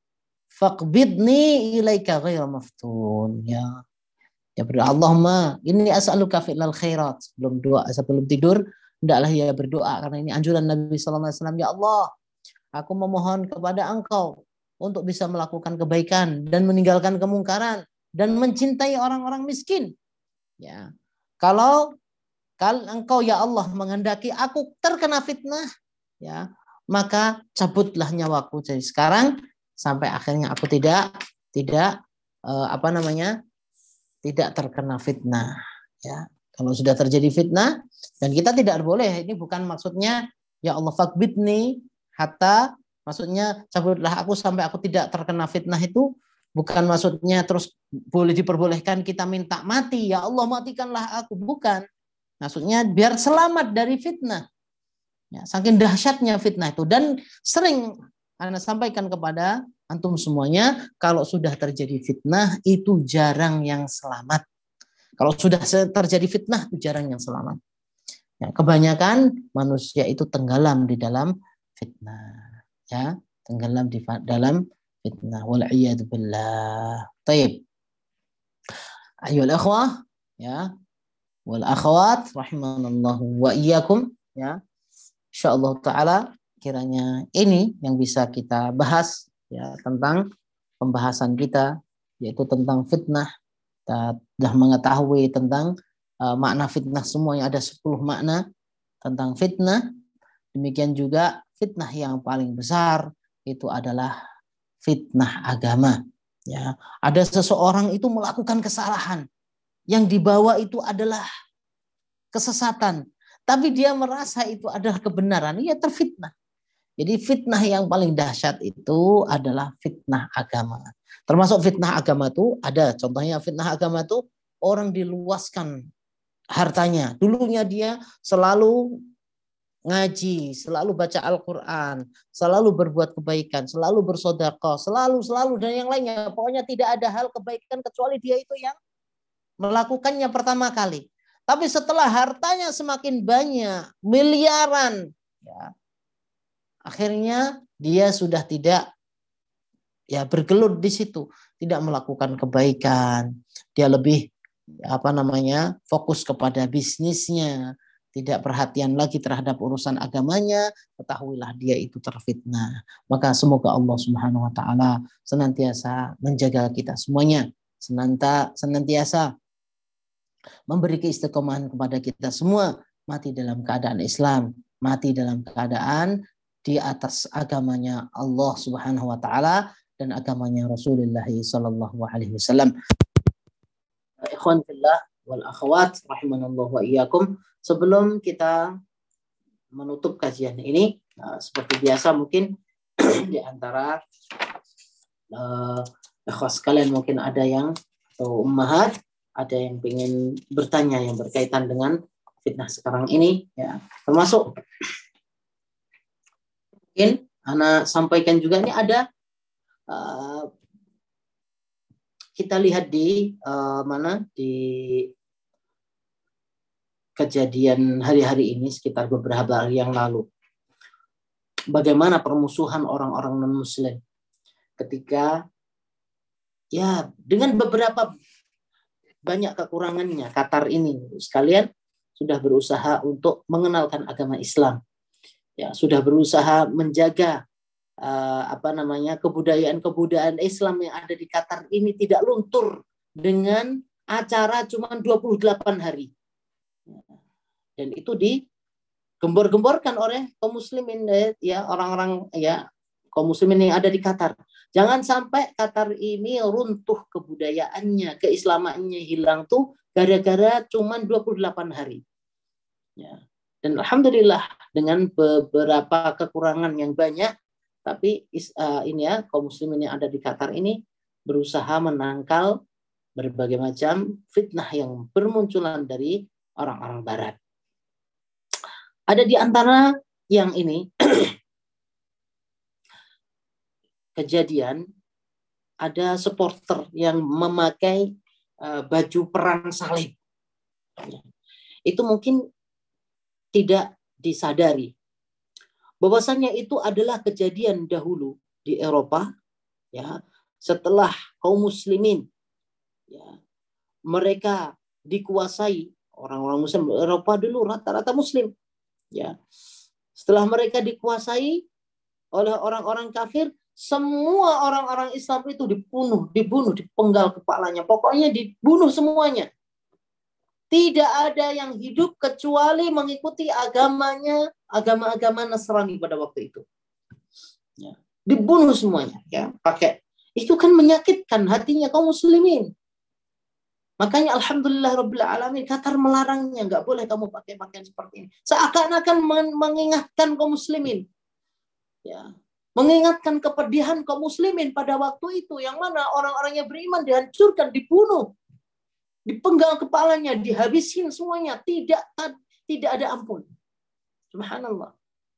faqbidni ilaika ghaira maftun, ya. Ya berdoa, Allahumma inni as'aluka fi'lal khairat. Sebelum doa, sebelum tidur, hendaklah ya berdoa, karena ini anjuran Nabi sallallahu alaihi wasallam. Ya Allah, aku memohon kepada Engkau untuk bisa melakukan kebaikan dan meninggalkan kemungkaran dan mencintai orang-orang miskin. Ya. Kalau kalau Engkau ya Allah menghendaki aku terkena fitnah, ya, maka cabutlah nyawaku dari sekarang sampai akhirnya aku tidak tidak eh, apa namanya? tidak terkena fitnah, ya. Kalau sudah terjadi fitnah, dan kita tidak boleh, ini bukan maksudnya ya Allah fakbitni hatta, maksudnya cabutlah aku sampai aku tidak terkena fitnah, itu bukan maksudnya terus boleh diperbolehkan kita minta mati, ya Allah matikanlah aku, bukan. Maksudnya biar selamat dari fitnah, ya, saking dahsyatnya fitnah itu. Dan sering Anda sampaikan kepada antum semuanya, kalau sudah terjadi fitnah itu jarang yang selamat. Kalau sudah terjadi fitnah itu jarang yang selamat. Ya, kebanyakan manusia itu tenggelam di dalam fitnah, ya, tenggelam di dalam fitnah. Wal'iyadu billah. Taib. Ayyul akhwah, ya, wal akhwat rahimanallahu wa iyyakum, ya. Insyaallah taala kiranya ini yang bisa kita bahas, ya, tentang pembahasan kita, yaitu tentang fitnah. Kita sudah mengetahui tentang uh, makna fitnah semuanya, ada sepuluh makna tentang fitnah. Demikian juga fitnah yang paling besar itu adalah fitnah agama, ya. Ada seseorang itu melakukan kesalahan, yang dibawa itu adalah kesesatan, tapi dia merasa itu adalah kebenaran, ia terfitnah. Jadi fitnah yang paling dahsyat itu adalah fitnah agama. Termasuk fitnah agama itu ada contohnya, fitnah agama itu orang diluaskan hartanya. Dulunya dia selalu ngaji, selalu baca Al-Quran, selalu berbuat kebaikan, selalu bersedekah, selalu, selalu, dan yang lainnya. Pokoknya tidak ada hal kebaikan kecuali dia itu yang melakukannya pertama kali. Tapi setelah hartanya semakin banyak, miliaran, ya, Akhirnya dia sudah tidak ya bergelut di situ, tidak melakukan kebaikan. Dia lebih apa namanya fokus kepada bisnisnya, tidak perhatian lagi terhadap urusan agamanya. Ketahuilah dia itu terfitnah. Maka semoga Allah Subhanahu wa taala senantiasa menjaga kita semuanya, senantiasa memberi keistiqomahan kepada kita semua, mati dalam keadaan Islam, mati dalam keadaan di atas agamanya Allah Subhanahu wa taala dan agamanya Rasulullah sallallahu alaihi wasallam. Ikhwan fillah wal akhwat rahimanallahu wa iyyakum. Sebelum kita menutup kajian ini, nah, seperti biasa mungkin di antara uh, ikhwas sekalian mungkin ada yang atau ummahat ada yang ingin bertanya yang berkaitan dengan fitnah sekarang ini, ya, termasuk mungkin Ana sampaikan juga ini ada uh, kita lihat di uh, mana di kejadian hari-hari ini sekitar beberapa hari yang lalu, bagaimana permusuhan orang-orang non-Muslim ketika ya dengan beberapa banyak kekurangannya Qatar ini sekalian sudah berusaha untuk mengenalkan agama Islam, ya sudah berusaha menjaga uh, apa namanya kebudayaan-kebudayaan Islam yang ada di Qatar ini tidak luntur dengan acara cuma dua puluh delapan hari, dan itu digembor-gemborkan oleh kaum muslimin, ya orang-orang ya kaum muslimin yang ada di Qatar. Jangan sampai Qatar ini runtuh kebudayaannya, keislamannya hilang tuh gara-gara cuma dua puluh delapan hari. Ya. Dan alhamdulillah dengan beberapa kekurangan yang banyak, tapi uh, ini ya kaum muslimin yang ada di Qatar ini berusaha menangkal berbagai macam fitnah yang bermunculan dari orang-orang barat. Ada di antara yang ini kejadian ada supporter yang memakai uh, baju perang salib. Itu mungkin tidak disadari bahwasanya itu adalah kejadian dahulu di Eropa, ya, setelah kaum muslimin ya mereka dikuasai orang-orang muslim. Eropa dulu rata-rata muslim, ya. Setelah mereka dikuasai oleh orang-orang kafir, semua orang-orang Islam itu dibunuh, dibunuh, dipenggal kepalanya. Pokoknya dibunuh semuanya. Tidak ada yang hidup kecuali mengikuti agamanya, agama-agama Nasrani pada waktu itu. Ya. Dibunuh semuanya, ya, pakai. Itu kan menyakitkan hatinya kaum muslimin. Makanya alhamdulillah rabbil alamin Qatar melarangnya, nggak boleh kamu pakai pakaian seperti ini. Seakan-akan mengingatkan kaum muslimin. Ya. Mengingatkan kepedihan kaum muslimin pada waktu itu, yang mana orang-orang yang beriman dihancurkan, dibunuh, dipenggal kepalanya, dihabisin semuanya, tidak tidak ada ampun. Subhanallah.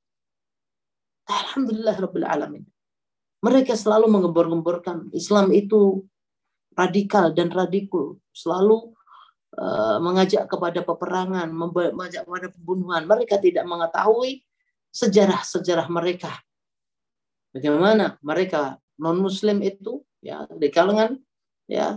Alhamdulillah rabbil alamin. Mereka selalu menggembor-gemborkan Islam itu radikal dan radikul, selalu uh, mengajak kepada peperangan, mengajak kepada pembunuhan. Mereka tidak mengetahui sejarah-sejarah mereka. Bagaimana mereka non-muslim itu, ya, di kalangan ya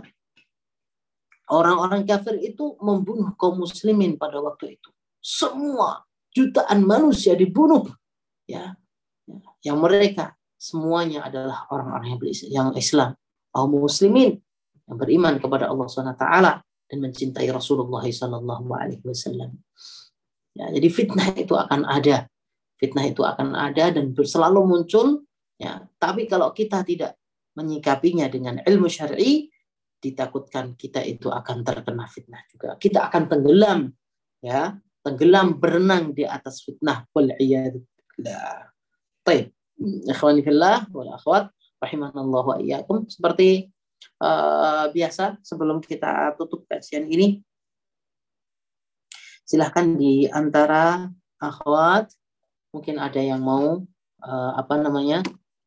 orang-orang kafir itu membunuh kaum muslimin pada waktu itu. Semua jutaan manusia dibunuh, ya. Yang mereka semuanya adalah orang-orang yang Islam, kaum muslimin yang beriman kepada Allah subhanahu wa taala dan mencintai Rasulullah sallallahu alaihi wasallam. Ya, jadi fitnah itu akan ada. Fitnah itu akan ada dan selalu muncul. Ya, tapi kalau kita tidak menyikapinya dengan ilmu syar'i, ditakutkan kita itu akan terkena fitnah juga. Kita akan tenggelam, ya, tenggelam berenang di atas fitnah. Wal iyad billah. Baik, ikhwani fillah wal akhwat rahimanallahu wa iyyakum. Seperti uh, biasa sebelum kita tutup kajian ini, silahkan di antara akhwat mungkin ada yang mau uh, apa namanya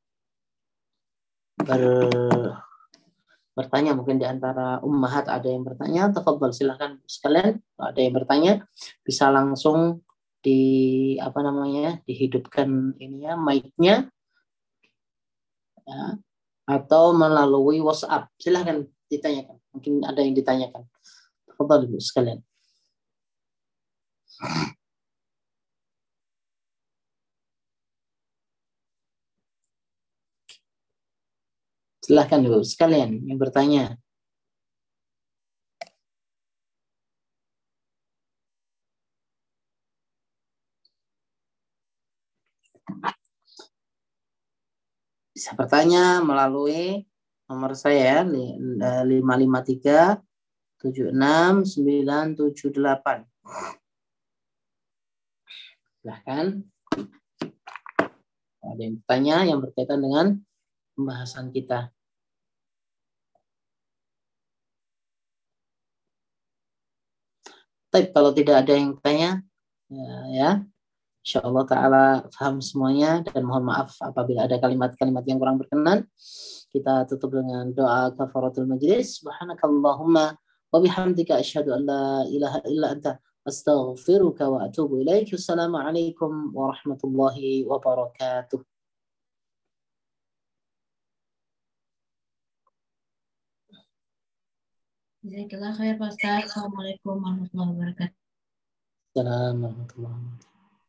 ber, bertanya, mungkin di antara ummahat ada yang bertanya, tafadhal silahkan sekalian, ada yang bertanya bisa langsung di apa namanya dihidupkan ini ya mic-nya ya, atau melalui WhatsApp. Silahkan ditanyakan. Mungkin ada yang ditanyakan. Tafadhal Ibu sekalian. Silahkan Ibu sekalian yang bertanya. Bisa bertanya melalui nomor saya lima lima tiga tujuh enam sembilan tujuh delapan. Silahkan. Ada yang bertanya yang berkaitan dengan pembahasan kita. Tapi kalau tidak ada yang bertanya, ya, ya insyaallah ta'ala paham semuanya, dan mohon maaf apabila ada kalimat-kalimat yang kurang berkenan. Kita tutup dengan doa kafaratul majlis. Subhanakallahumma wa bihamdika asyhadu an la ilaha illa anta astaghfiruka wa atubu ilaik. Wassalamualaikum warahmatullahi wabarakatuh. Jazakallah khair Pak Ustaz. Assalamualaikum warahmatullahi wabarakatuh. Assalamualaikum warahmatullahi wabarakatuh.